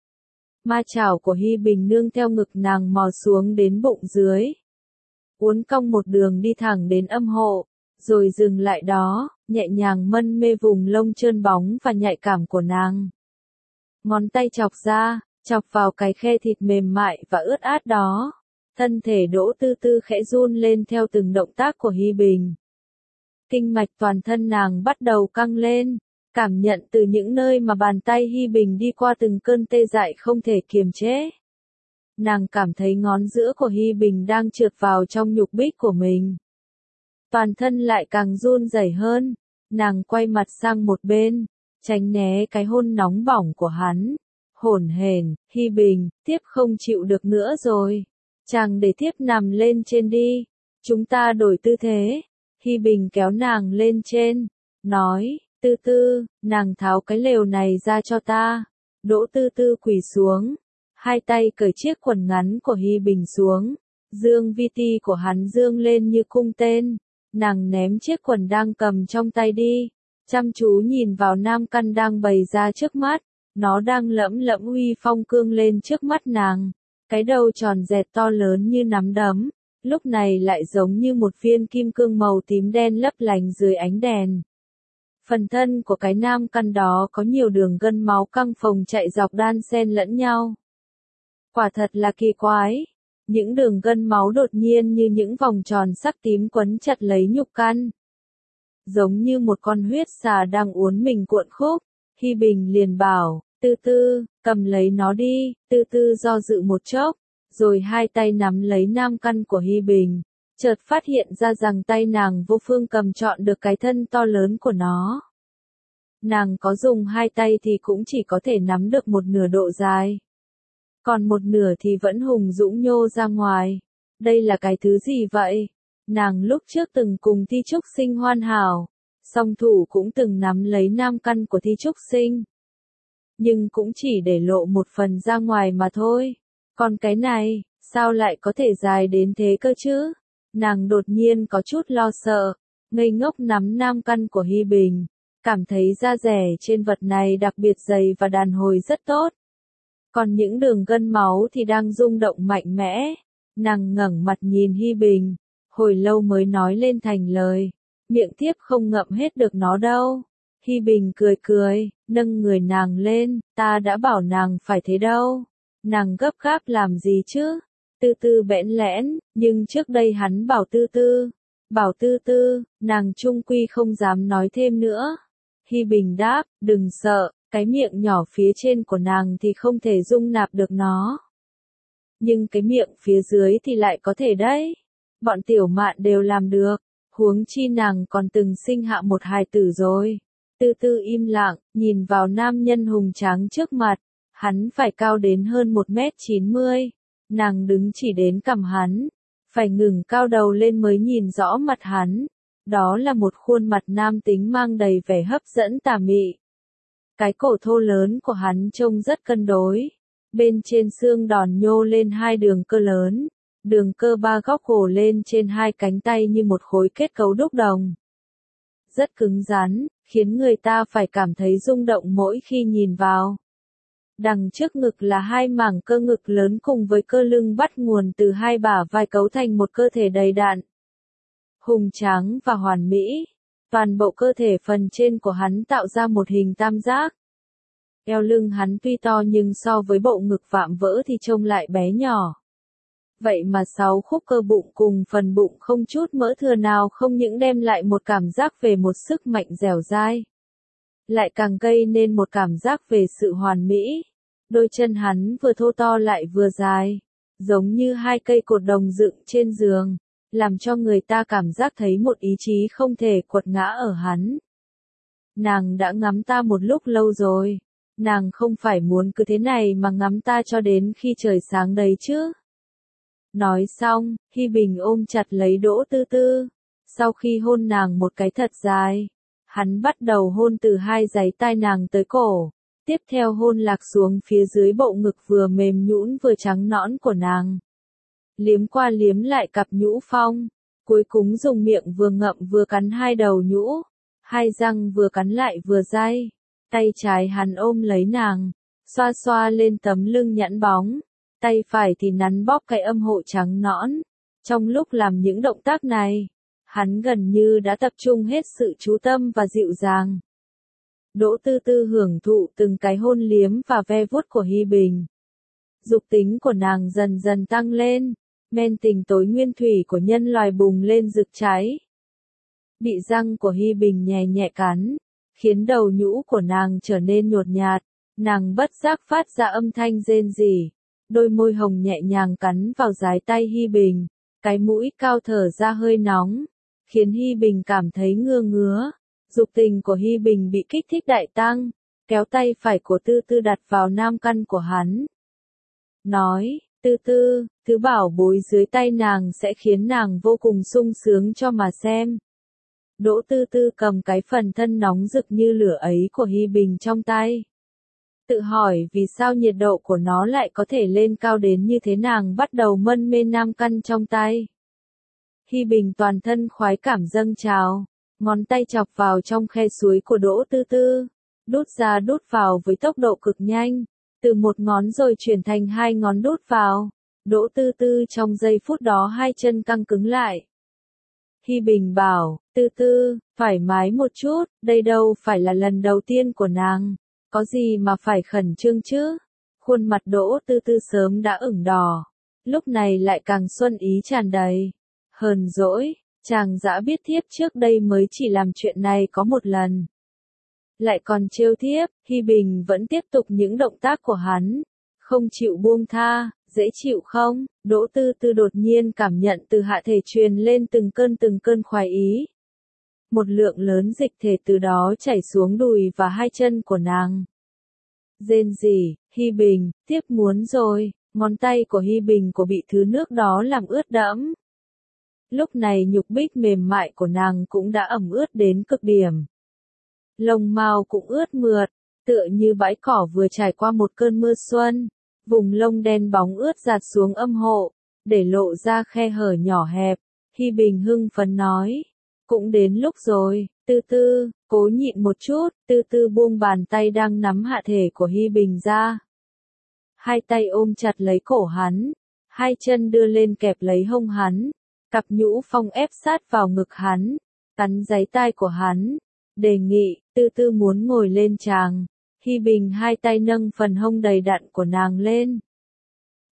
Ma chảo của Hi Bình nương theo ngực nàng mò xuống đến bụng dưới, uốn cong một đường đi thẳng đến âm hộ, rồi dừng lại đó, nhẹ nhàng mân mê vùng lông trơn bóng và nhạy cảm của nàng. Ngón tay chọc ra, chọc vào cái khe thịt mềm mại và ướt át đó. Thân thể Đỗ Tư Tư khẽ run lên theo từng động tác của Hi Bình. Kinh mạch toàn thân nàng bắt đầu căng lên, cảm nhận từ những nơi mà bàn tay Hi Bình đi qua từng cơn tê dại không thể kiềm chế. Nàng cảm thấy ngón giữa của Hi Bình đang trượt vào trong nhục bích của mình. Toàn thân lại càng run rẩy hơn, nàng quay mặt sang một bên, tránh né cái hôn nóng bỏng của hắn. Hổn hển, Hi Bình, tiếp không chịu được nữa rồi. Chàng để tiếp nằm lên trên đi. Chúng ta đổi tư thế. Hi Bình kéo nàng lên trên, nói, Tư Tư, nàng tháo cái lều này ra cho ta. Đỗ Tư Tư quỳ xuống, hai tay cởi chiếc quần ngắn của Hi Bình xuống. Dương vi ti của hắn dương lên như cung tên. Nàng ném chiếc quần đang cầm trong tay đi, chăm chú nhìn vào nam căn đang bày ra trước mắt. Nó đang lẫm lẫm uy phong cương lên trước mắt nàng. Cái đầu tròn dẹt to lớn như nắm đấm, lúc này lại giống như một viên kim cương màu tím đen lấp lánh dưới ánh đèn. Phần thân của cái nam căn đó có nhiều đường gân máu căng phồng chạy dọc đan xen lẫn nhau. Quả thật là kỳ quái. Những đường gân máu đột nhiên như những vòng tròn sắc tím quấn chặt lấy nhục căn. Giống như một con huyết xà đang uốn mình cuộn khúc. Hi Bình liền bảo, Tư Tư, cầm lấy nó đi. Tư Tư do dự một chốc, rồi hai tay nắm lấy nam căn của Hi Bình, chợt phát hiện ra rằng tay nàng vô phương cầm trọn được cái thân to lớn của nó. Nàng có dùng hai tay thì cũng chỉ có thể nắm được một nửa độ dài, còn một nửa thì vẫn hùng dũng nhô ra ngoài. Đây là cái thứ gì vậy? Nàng lúc trước từng cùng Thi Trúc Sinh hoàn hảo, song thủ cũng từng nắm lấy nam căn của Thi Trúc Sinh, nhưng cũng chỉ để lộ một phần ra ngoài mà thôi. Còn cái này, sao lại có thể dài đến thế cơ chứ? Nàng đột nhiên có chút lo sợ, ngây ngốc nắm nam căn của Hi Bình, cảm thấy da dẻ trên vật này đặc biệt dày và đàn hồi rất tốt. Còn những đường gân máu thì đang rung động mạnh mẽ. Nàng ngẩng mặt nhìn Hi Bình, hồi lâu mới nói lên thành lời, miệng tiếp không ngậm hết được nó đâu. Hi Bình cười cười, nâng người nàng lên, ta đã bảo nàng phải thế đâu. Nàng gấp gáp làm gì chứ? Tư Tư bẽn lẽn, nhưng trước đây hắn bảo Tư Tư, nàng chung quy không dám nói thêm nữa. Hi Bình đáp, đừng sợ, cái miệng nhỏ phía trên của nàng thì không thể dung nạp được nó. Nhưng cái miệng phía dưới thì lại có thể đấy. Bọn tiểu mạn đều làm được, huống chi nàng còn từng sinh hạ một hài tử rồi. Tư Tư im lặng, nhìn vào nam nhân hùng tráng trước mặt, hắn phải cao đến hơn 1m90, nàng đứng chỉ đến cằm hắn, phải ngừng cao đầu lên mới nhìn rõ mặt hắn. Đó là một khuôn mặt nam tính mang đầy vẻ hấp dẫn tà mị. Cái cổ thô lớn của hắn trông rất cân đối. Bên trên xương đòn nhô lên hai đường cơ lớn, đường cơ ba góc gồ lên trên hai cánh tay như một khối kết cấu đúc đồng. Rất cứng rắn, khiến người ta phải cảm thấy rung động mỗi khi nhìn vào. Đằng trước ngực là hai mảng cơ ngực lớn cùng với cơ lưng bắt nguồn từ hai bả vai cấu thành một cơ thể đầy đặn, hùng tráng và hoàn mỹ. Toàn bộ cơ thể phần trên của hắn tạo ra một hình tam giác. Eo lưng hắn tuy to nhưng so với bộ ngực vạm vỡ thì trông lại bé nhỏ. Vậy mà 6 khúc cơ bụng cùng phần bụng không chút mỡ thừa nào không những đem lại một cảm giác về một sức mạnh dẻo dai, lại càng gây nên một cảm giác về sự hoàn mỹ. Đôi chân hắn vừa thô to lại vừa dài, giống như hai cây cột đồng dựng trên giường, làm cho người ta cảm giác thấy một ý chí không thể quật ngã ở hắn. Nàng đã ngắm ta một lúc lâu rồi, nàng không phải muốn cứ thế này mà ngắm ta cho đến khi trời sáng đấy chứ. Nói xong, Hi Bình ôm chặt lấy Đỗ Tư Tư. Sau khi hôn nàng một cái thật dài, hắn bắt đầu hôn từ hai dãy tai nàng tới cổ, tiếp theo hôn lạc xuống phía dưới bộ ngực vừa mềm nhũn vừa trắng nõn của nàng. Liếm qua liếm lại cặp nhũ phong, cuối cùng dùng miệng vừa ngậm vừa cắn hai đầu nhũ, hai răng vừa cắn lại vừa day. Tay trái hắn ôm lấy nàng, xoa xoa lên tấm lưng nhẵn bóng, tay phải thì nắn bóp cái âm hộ trắng nõn. Trong lúc làm những động tác này, hắn gần như đã tập trung hết sự chú tâm và dịu dàng. Đỗ Tư Tư hưởng thụ từng cái hôn liếm và ve vuốt của Hi Bình. Dục tính của nàng dần dần tăng lên, men tình tối nguyên thủy của nhân loài bùng lên rực cháy. Bị răng của Hi Bình nhẹ nhẹ cắn, khiến đầu nhũ của nàng trở nên nhột nhạt, nàng bất giác phát ra âm thanh rên rỉ. Đôi môi hồng nhẹ nhàng cắn vào dái tay Hi Bình, cái mũi cao thở ra hơi nóng, khiến Hi Bình cảm thấy ngứa ngứa. Dục tình của Hi Bình bị kích thích đại tăng, kéo tay phải của Tư Tư đặt vào nam căn của hắn. Nói, Tư Tư, thứ bảo bối dưới tay nàng sẽ khiến nàng vô cùng sung sướng cho mà xem. Đỗ Tư Tư cầm cái phần thân nóng rực như lửa ấy của Hi Bình trong tay. Tự hỏi vì sao nhiệt độ của nó lại có thể lên cao đến như thế, nàng bắt đầu mân mê nam căn trong tay. Hi Bình toàn thân khoái cảm dâng trào, ngón tay chọc vào trong khe suối của Đỗ Tư Tư, đút ra đút vào với tốc độ cực nhanh, từ một ngón rồi chuyển thành hai ngón đút vào. Đỗ Tư Tư trong giây phút đó hai chân căng cứng lại. Hi Bình bảo, Tư Tư, thoải mái một chút, đây đâu phải là lần đầu tiên của nàng, có gì mà phải khẩn trương chứ. Khuôn mặt Đỗ Tư Tư sớm đã ửng đỏ, lúc này lại càng xuân ý tràn đầy. Hờn dỗi, chàng dã biết thiếp trước đây mới chỉ làm chuyện này có một lần, lại còn trêu thiếp. Hi Bình vẫn tiếp tục những động tác của hắn, không chịu buông tha. Dễ chịu không? Đỗ Tư Tư đột nhiên cảm nhận từ hạ thể truyền lên từng cơn khoái ý. Một lượng lớn dịch thể từ đó chảy xuống đùi và hai chân của nàng. Rên rỉ, Hi Bình, tiếp muốn rồi. Ngón tay của Hi Bình bị thứ nước đó làm ướt đẫm. Lúc này nhục bích mềm mại của nàng cũng đã ẩm ướt đến cực điểm. Lông mao cũng ướt mượt, tựa như bãi cỏ vừa trải qua một cơn mưa xuân. Vùng lông đen bóng ướt dạt xuống âm hộ, để lộ ra khe hở nhỏ hẹp. Hi Bình hưng phấn nói, cũng đến lúc rồi. Tư Tư, cố nhịn một chút. Tư Tư buông bàn tay đang nắm hạ thể của Hi Bình ra. Hai tay ôm chặt lấy cổ hắn, hai chân đưa lên kẹp lấy hông hắn, cặp nhũ phong ép sát vào ngực hắn, cắn giấy tai của hắn, đề nghị. Tư Tư muốn ngồi lên chàng. Hi Bình hai tay nâng phần hông đầy đặn của nàng lên,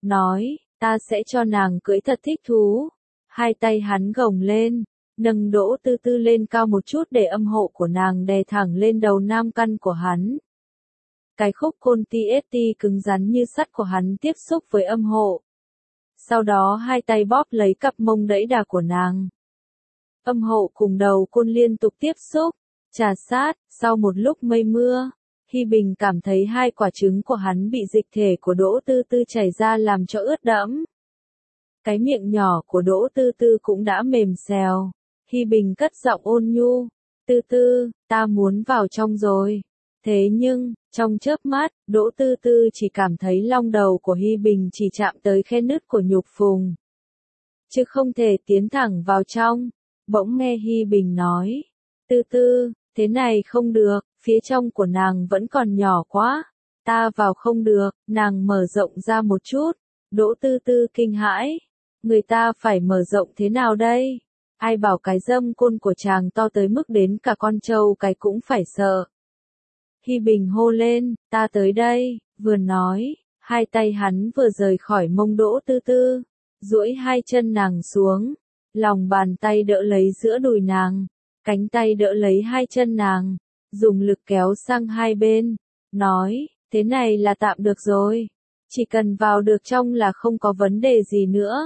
nói, ta sẽ cho nàng cưỡi thật thích thú. Hai tay hắn gồng lên, nâng Đỗ Tư Tư lên cao một chút để âm hộ của nàng đè thẳng lên đầu nam căn của hắn. Cái khúc côn TST cứng rắn như sắt của hắn tiếp xúc với âm hộ. Sau đó hai tay bóp lấy cặp mông đẫy đà của nàng. Âm hộ cùng đầu côn liên tục tiếp xúc, trà sát, sau một lúc mây mưa, Hi Bình cảm thấy hai quả trứng của hắn bị dịch thể của Đỗ Tư Tư chảy ra làm cho ướt đẫm. Cái miệng nhỏ của Đỗ Tư Tư cũng đã mềm xèo. Hi Bình cất giọng ôn nhu, Tư Tư, ta muốn vào trong rồi. Thế nhưng, trong chớp mắt, Đỗ Tư Tư chỉ cảm thấy long đầu của Hi Bình chỉ chạm tới khe nứt của nhục phùng, chứ không thể tiến thẳng vào trong. Bỗng nghe Hi Bình nói, Tư Tư, thế này không được, phía trong của nàng vẫn còn nhỏ quá, ta vào không được. Nàng mở rộng ra một chút. Đỗ Tư Tư kinh hãi, người ta phải mở rộng thế nào đây? Ai bảo cái dâm côn của chàng to tới mức đến cả con trâu cái cũng phải sợ. Hi Bình hô lên, ta tới đây. Vừa nói, hai tay hắn vừa rời khỏi mông Đỗ Tư Tư, duỗi hai chân nàng xuống, lòng bàn tay đỡ lấy giữa đùi nàng, cánh tay đỡ lấy hai chân nàng, dùng lực kéo sang hai bên, nói, thế này là tạm được rồi, chỉ cần vào được trong là không có vấn đề gì nữa.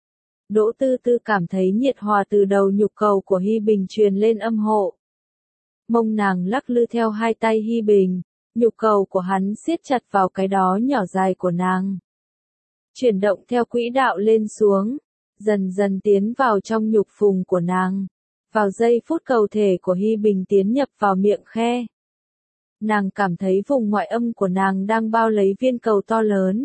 Đỗ Tư Tư cảm thấy nhiệt hòa từ đầu nhục cầu của Hi Bình truyền lên âm hộ. Mông nàng lắc lư theo hai tay Hi Bình, nhục cầu của hắn siết chặt vào cái đó nhỏ dài của nàng. Chuyển động theo quỹ đạo lên xuống, dần dần tiến vào trong nhục phùng của nàng. Vào giây phút cầu thể của Hi Bình tiến nhập vào miệng khe, nàng cảm thấy vùng ngoại âm của nàng đang bao lấy viên cầu to lớn.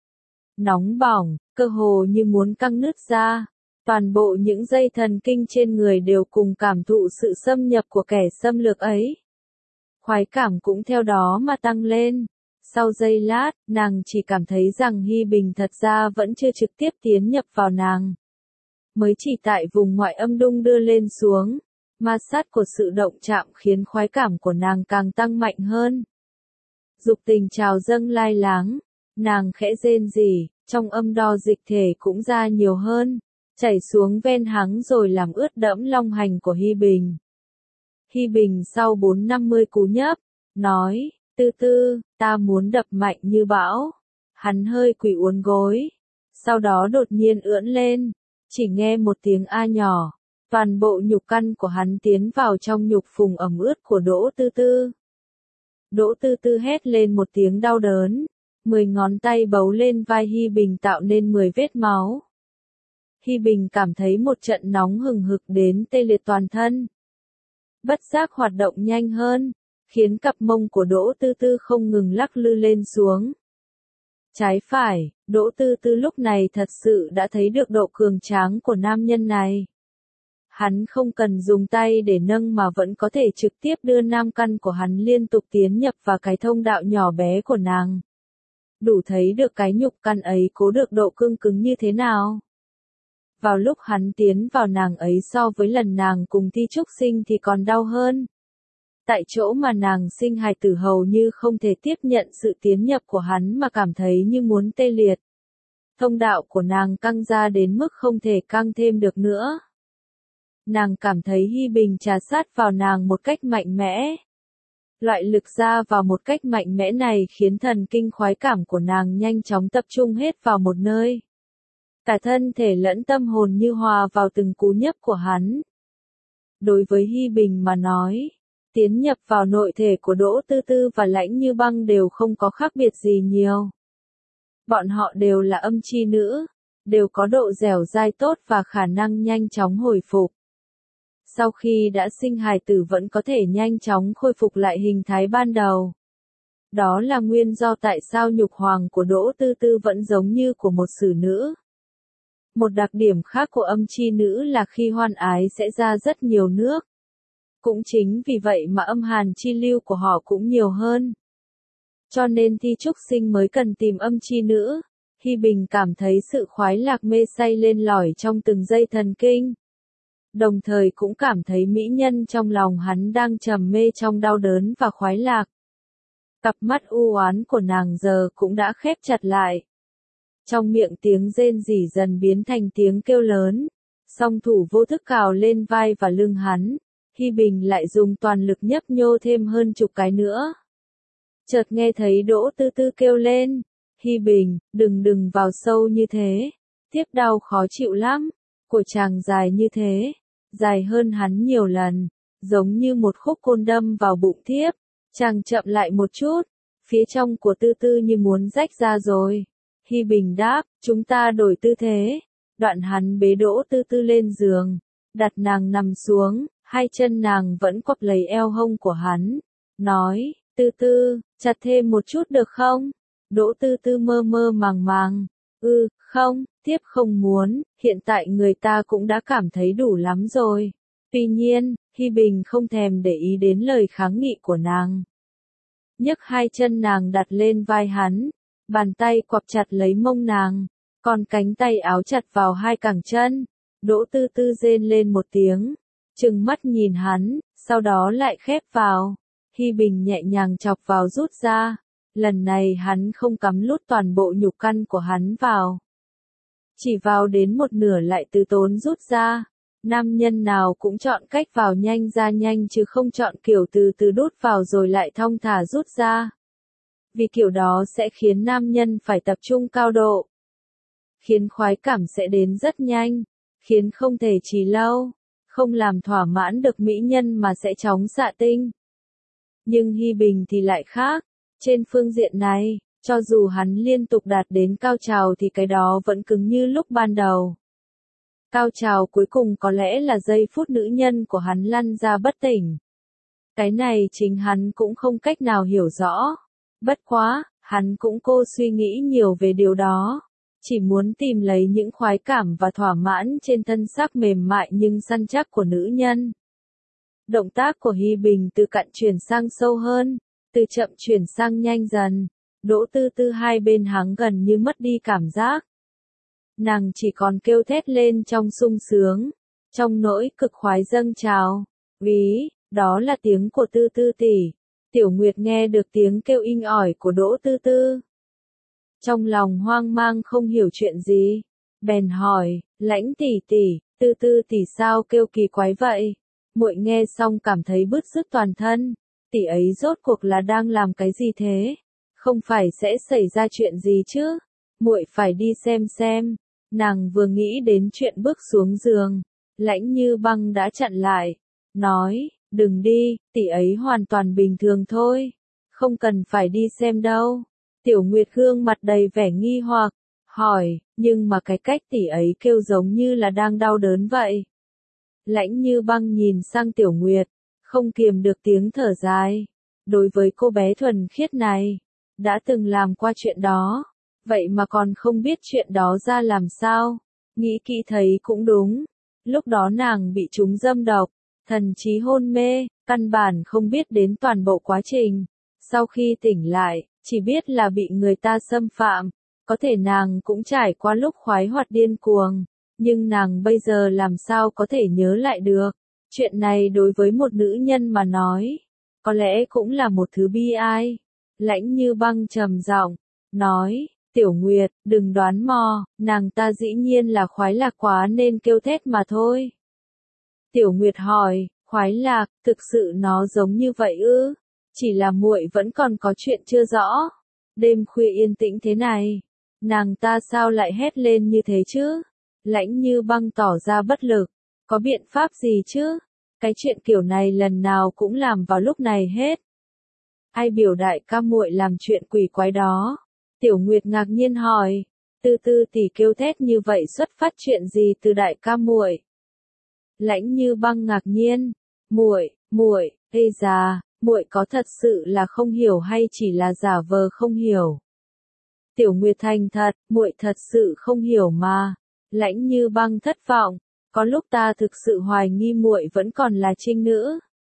Nóng bỏng, cơ hồ như muốn căng nứt ra. Toàn bộ những dây thần kinh trên người đều cùng cảm thụ sự xâm nhập của kẻ xâm lược ấy. Khoái cảm cũng theo đó mà tăng lên. Sau giây lát, nàng chỉ cảm thấy rằng Hi Bình thật ra vẫn chưa trực tiếp tiến nhập vào nàng. Mới chỉ tại vùng ngoại âm đung đưa lên xuống, ma sát của sự động chạm khiến khoái cảm của nàng càng tăng mạnh hơn. Dục tình trào dâng lai láng, nàng khẽ rên rỉ, trong âm đo dịch thể cũng ra nhiều hơn, chảy xuống ven háng rồi làm ướt đẫm long hành của Hi Bình. Hi Bình sau 4-50 cú nhấp, nói, Tư Tư, ta muốn đập mạnh như bão. Hắn hơi quỳ uốn gối, sau đó đột nhiên ưỡn lên, chỉ nghe một tiếng a nhỏ, toàn bộ nhục căn của hắn tiến vào trong nhục phùng ẩm ướt của Đỗ Tư Tư. Đỗ Tư Tư hét lên một tiếng đau đớn, 10 ngón tay bấu lên vai Hi Bình tạo nên 10 vết máu. Hi Bình cảm thấy một trận nóng hừng hực đến tê liệt toàn thân. Bất giác hoạt động nhanh hơn, khiến cặp mông của Đỗ Tư Tư không ngừng lắc lư lên xuống. Trái phải, Đỗ Tư Tư lúc này thật sự đã thấy được độ cường tráng của nam nhân này. Hắn không cần dùng tay để nâng mà vẫn có thể trực tiếp đưa nam căn của hắn liên tục tiến nhập vào cái thông đạo nhỏ bé của nàng. Đủ thấy được cái nhục căn ấy cố được độ cương cứng như thế nào. Vào lúc hắn tiến vào nàng ấy so với lần nàng cùng Thi Trúc sinh thì còn đau hơn. Tại chỗ mà nàng sinh hài tử hầu như không thể tiếp nhận sự tiến nhập của hắn mà cảm thấy như muốn tê liệt. Thông đạo của nàng căng ra đến mức không thể căng thêm được nữa. Nàng cảm thấy Hi Bình trà sát vào nàng một cách mạnh mẽ. Loại lực ra vào một cách mạnh mẽ này khiến thần kinh khoái cảm của nàng nhanh chóng tập trung hết vào một nơi. Cả thân thể lẫn tâm hồn như hòa vào từng cú nhấp của hắn. Đối với Hi Bình mà nói, tiến nhập vào nội thể của Đỗ Tư Tư và Lãnh Như Băng đều không có khác biệt gì nhiều. Bọn họ đều là âm chi nữ, đều có độ dẻo dai tốt và khả năng nhanh chóng hồi phục. Sau khi đã sinh hài tử vẫn có thể nhanh chóng khôi phục lại hình thái ban đầu. Đó là nguyên do tại sao nhục hoàng của Đỗ Tư Tư vẫn giống như của một xử nữ. Một đặc điểm khác của âm chi nữ là khi hoan ái sẽ ra rất nhiều nước. Cũng chính vì vậy mà âm hàn chi lưu của họ cũng nhiều hơn. Cho nên Thi Trúc sinh mới cần tìm âm chi nữ. Hi Bình cảm thấy sự khoái lạc mê say lên lỏi trong từng dây thần kinh. Đồng thời cũng cảm thấy mỹ nhân trong lòng hắn đang trầm mê trong đau đớn và khoái lạc. Cặp mắt u oán của nàng giờ cũng đã khép chặt lại. Trong miệng tiếng rên rỉ dần biến thành tiếng kêu lớn, song thủ vô thức cào lên vai và lưng hắn, Hi Bình lại dùng toàn lực nhấp nhô thêm hơn chục cái nữa. Chợt nghe thấy Đỗ Tư Tư kêu lên, Hi Bình, đừng vào sâu như thế, tiếp đau khó chịu lắm, của chàng dài như thế, dài hơn hắn nhiều lần, giống như một khúc côn đâm vào bụng thiếp, chàng chậm lại một chút, phía trong của Tư Tư như muốn rách ra rồi. Hi Bình đáp, chúng ta đổi tư thế, đoạn hắn bế Đỗ Tư Tư lên giường, đặt nàng nằm xuống, hai chân nàng vẫn quặp lấy eo hông của hắn, nói, Tư Tư, chặt thêm một chút được không? Đỗ Tư Tư mơ mơ màng màng, không, tiếp không muốn, hiện tại người ta cũng đã cảm thấy đủ lắm rồi. Tuy nhiên, Hi Bình không thèm để ý đến lời kháng nghị của nàng. Nhấc hai chân nàng đặt lên vai hắn, bàn tay quặp chặt lấy mông nàng, còn cánh tay áo chặt vào hai cẳng chân. Đỗ Tư Tư rên lên một tiếng, trừng mắt nhìn hắn, sau đó lại khép vào. Hi Bình nhẹ nhàng chọc vào rút ra. Lần này hắn không cắm lút toàn bộ nhục căn của hắn vào. Chỉ vào đến một nửa lại từ tốn rút ra. Nam nhân nào cũng chọn cách vào nhanh ra nhanh chứ không chọn kiểu từ từ đút vào rồi lại thong thả rút ra. Vì kiểu đó sẽ khiến nam nhân phải tập trung cao độ. Khiến khoái cảm sẽ đến rất nhanh. Khiến không thể trì lâu. Không làm thỏa mãn được mỹ nhân mà sẽ chóng xạ tinh. Nhưng Hi Bình thì lại khác. Trên phương diện này, cho dù hắn liên tục đạt đến cao trào thì cái đó vẫn cứng như lúc ban đầu. Cao trào cuối cùng có lẽ là giây phút nữ nhân của hắn lăn ra bất tỉnh. Cái này chính hắn cũng không cách nào hiểu rõ. Bất quá, hắn cũng cô suy nghĩ nhiều về điều đó. Chỉ muốn tìm lấy những khoái cảm và thỏa mãn trên thân xác mềm mại nhưng săn chắc của nữ nhân. Động tác của Hi Bình từ cận chuyển sang sâu hơn, từ chậm chuyển sang nhanh dần. Đỗ Tư Tư hai bên háng gần như mất đi cảm giác. Nàng chỉ còn kêu thét lên trong sung sướng, trong nỗi cực khoái dâng trào. Ví, đó là tiếng của Tư Tư tỷ. Tiểu Nguyệt nghe được tiếng kêu inh ỏi của Đỗ Tư Tư. Trong lòng hoang mang không hiểu chuyện gì, bèn hỏi, Lãnh tỷ tỷ, Tư Tư tỷ sao kêu kỳ quái vậy? Muội nghe xong cảm thấy bứt rứt toàn thân, tỷ ấy rốt cuộc là đang làm cái gì thế? Không phải sẽ xảy ra chuyện gì chứ? Muội phải đi xem. Nàng vừa nghĩ đến chuyện bước xuống giường, Lãnh Như Băng đã chặn lại, nói, đừng đi, tỷ ấy hoàn toàn bình thường thôi, không cần phải đi xem đâu. Tiểu Nguyệt gương mặt đầy vẻ nghi hoặc, hỏi, nhưng mà cái cách tỷ ấy kêu giống như là đang đau đớn vậy. Lãnh Như Băng nhìn sang Tiểu Nguyệt, không kiềm được tiếng thở dài. Đối với cô bé thuần khiết này, đã từng làm qua chuyện đó, vậy mà còn không biết chuyện đó ra làm sao. Nghĩ kỹ thấy cũng đúng. Lúc đó nàng bị trúng dâm độc, thần trí hôn mê, căn bản không biết đến toàn bộ quá trình. Sau khi tỉnh lại, chỉ biết là bị người ta xâm phạm. Có thể nàng cũng trải qua lúc khoái hoạt điên cuồng, nhưng nàng bây giờ làm sao có thể nhớ lại được. Chuyện này đối với một nữ nhân mà nói, có lẽ cũng là một thứ bi ai. Lãnh Như Băng trầm giọng, nói, Tiểu Nguyệt, đừng đoán mò, nàng ta dĩ nhiên là khoái lạc quá nên kêu thét mà thôi. Tiểu Nguyệt hỏi, khoái lạc, thực sự nó giống như vậy ư? Chỉ là muội vẫn còn có chuyện chưa rõ. Đêm khuya yên tĩnh thế này, nàng ta sao lại hét lên như thế chứ? Lãnh Như Băng tỏ ra bất lực, có biện pháp gì chứ? Cái chuyện kiểu này lần nào cũng làm vào lúc này hết. Ai biểu đại ca muội làm chuyện quỷ quái đó? Tiểu Nguyệt ngạc nhiên hỏi, Tư Tư tỷ kêu thét như vậy xuất phát chuyện gì từ đại ca muội? Lãnh Như Băng ngạc nhiên, muội, ê già, muội có thật sự là không hiểu hay chỉ là giả vờ không hiểu? Tiểu Nguyệt thành thật, muội thật sự không hiểu mà. Lãnh Như Băng thất vọng, có lúc ta thực sự hoài nghi muội vẫn còn là trinh nữ.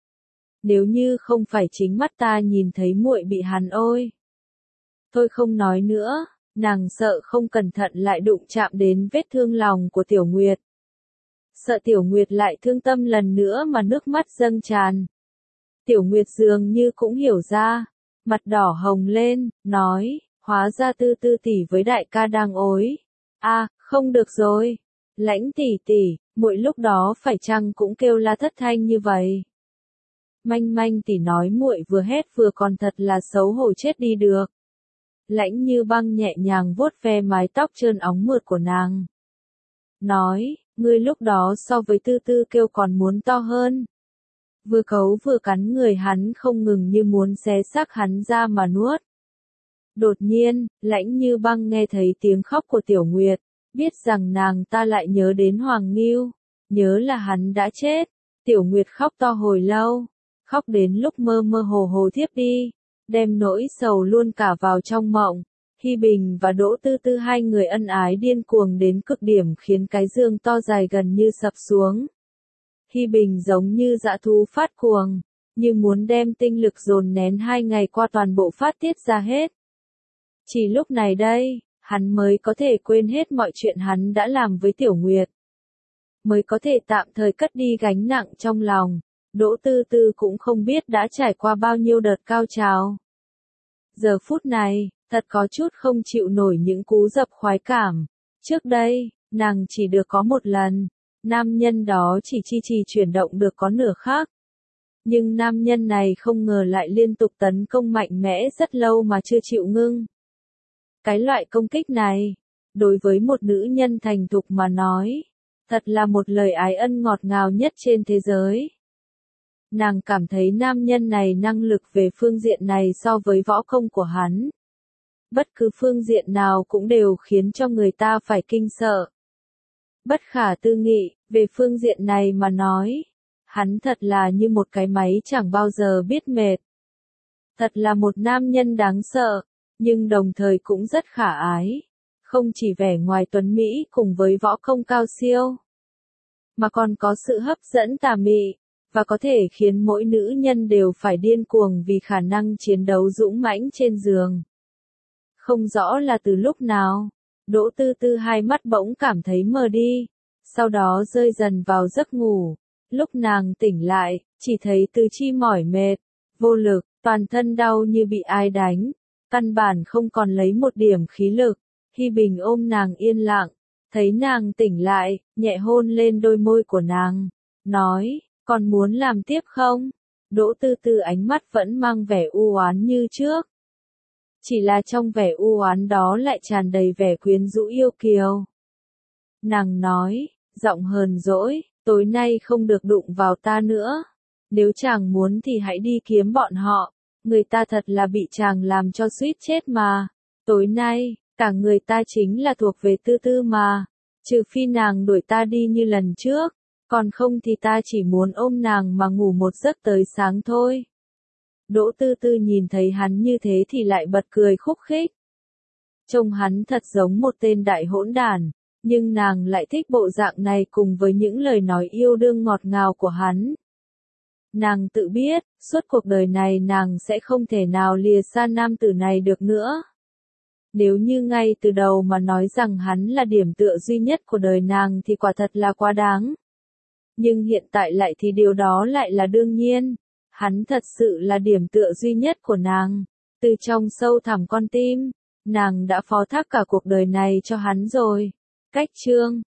Nếu như không phải chính mắt ta nhìn thấy muội bị hắn ôi. Thôi không nói nữa, nàng sợ không cẩn thận lại đụng chạm đến vết thương lòng của Tiểu Nguyệt. Sợ Tiểu Nguyệt lại thương tâm lần nữa mà nước mắt dâng tràn. Tiểu Nguyệt dường như cũng hiểu ra, mặt đỏ hồng lên, nói, Hóa ra Tư Tư tỷ với đại ca đang ối. À, không được rồi. Lãnh tỷ tỷ, muội lúc đó phải chăng cũng kêu la thất thanh như vậy? Manh Manh tỷ nói muội vừa hét vừa còn thật là xấu hổ chết đi được. Lãnh Như Băng nhẹ nhàng vuốt ve mái tóc trơn óng mượt của nàng. Nói, ngươi lúc đó so với Tư Tư kêu còn muốn to hơn. Vừa cấu vừa cắn người hắn không ngừng như muốn xé xác hắn ra mà nuốt. Đột nhiên, Lãnh Như Băng nghe thấy tiếng khóc của Tiểu Nguyệt, biết rằng nàng ta lại nhớ đến Hoàng Ngưu, nhớ là hắn đã chết. Tiểu Nguyệt khóc to hồi lâu, khóc đến lúc mơ mơ hồ hồ thiếp đi, đem nỗi sầu luôn cả vào trong mộng. Hi Bình và Đỗ Tư Tư hai người ân ái điên cuồng đến cực điểm khiến cái giường to dài gần như sập xuống. Hi Bình giống như dã thú phát cuồng, như muốn đem tinh lực dồn nén 2 ngày qua toàn bộ phát tiết ra hết. Chỉ lúc này đây, hắn mới có thể quên hết mọi chuyện hắn đã làm với Tiểu Nguyệt. Mới có thể tạm thời cất đi gánh nặng trong lòng. Đỗ Tư Tư cũng không biết đã trải qua bao nhiêu đợt cao trào. Giờ phút này, thật có chút không chịu nổi những cú dập khoái cảm. Trước đây, nàng chỉ được có một lần, nam nhân đó chỉ chuyển động được có nửa khắc. Nhưng nam nhân này không ngờ lại liên tục tấn công mạnh mẽ rất lâu mà chưa chịu ngưng. Cái loại công kích này, đối với một nữ nhân thành thục mà nói, thật là một lời ái ân ngọt ngào nhất trên thế giới. Nàng cảm thấy nam nhân này năng lực về phương diện này so với võ công của hắn. Bất cứ phương diện nào cũng đều khiến cho người ta phải kinh sợ. Bất khả tư nghị, về phương diện này mà nói, hắn thật là như một cái máy chẳng bao giờ biết mệt. Thật là một nam nhân đáng sợ, nhưng đồng thời cũng rất khả ái. Không chỉ vẻ ngoài tuấn mỹ cùng với võ công cao siêu, mà còn có sự hấp dẫn tà mị, và có thể khiến mỗi nữ nhân đều phải điên cuồng vì khả năng chiến đấu dũng mãnh trên giường. Không rõ là từ lúc nào, Đỗ Tư Tư hai mắt bỗng cảm thấy mờ đi, sau đó rơi dần vào giấc ngủ. Lúc nàng tỉnh lại, chỉ thấy tứ chi mỏi mệt, vô lực, toàn thân đau như bị ai đánh, căn bản không còn lấy một điểm khí lực. Hi Bình ôm nàng yên lặng, thấy nàng tỉnh lại, nhẹ hôn lên đôi môi của nàng, nói, còn muốn làm tiếp không? Đỗ Tư Tư ánh mắt vẫn mang vẻ u oán như trước. Chỉ là trong vẻ u oán đó lại tràn đầy vẻ quyến rũ yêu kiều. Nàng nói, giọng hờn dỗi, tối nay không được đụng vào ta nữa. Nếu chàng muốn thì hãy đi kiếm bọn họ, người ta thật là bị chàng làm cho suýt chết mà. Tối nay, cả người ta chính là thuộc về Tư Tư mà, trừ phi nàng đuổi ta đi như lần trước, còn không thì ta chỉ muốn ôm nàng mà ngủ một giấc tới sáng thôi. Đỗ Tư Tư nhìn thấy hắn như thế thì lại bật cười khúc khích. Trông hắn thật giống một tên đại hỗn đản, nhưng nàng lại thích bộ dạng này cùng với những lời nói yêu đương ngọt ngào của hắn. Nàng tự biết, suốt cuộc đời này nàng sẽ không thể nào lìa xa nam tử này được nữa. Nếu như ngay từ đầu mà nói rằng hắn là điểm tựa duy nhất của đời nàng thì quả thật là quá đáng. Nhưng hiện tại lại thì điều đó lại là đương nhiên. Hắn thật sự là điểm tựa duy nhất của nàng. Từ trong sâu thẳm con tim, nàng đã phó thác cả cuộc đời này cho hắn rồi. Cách chương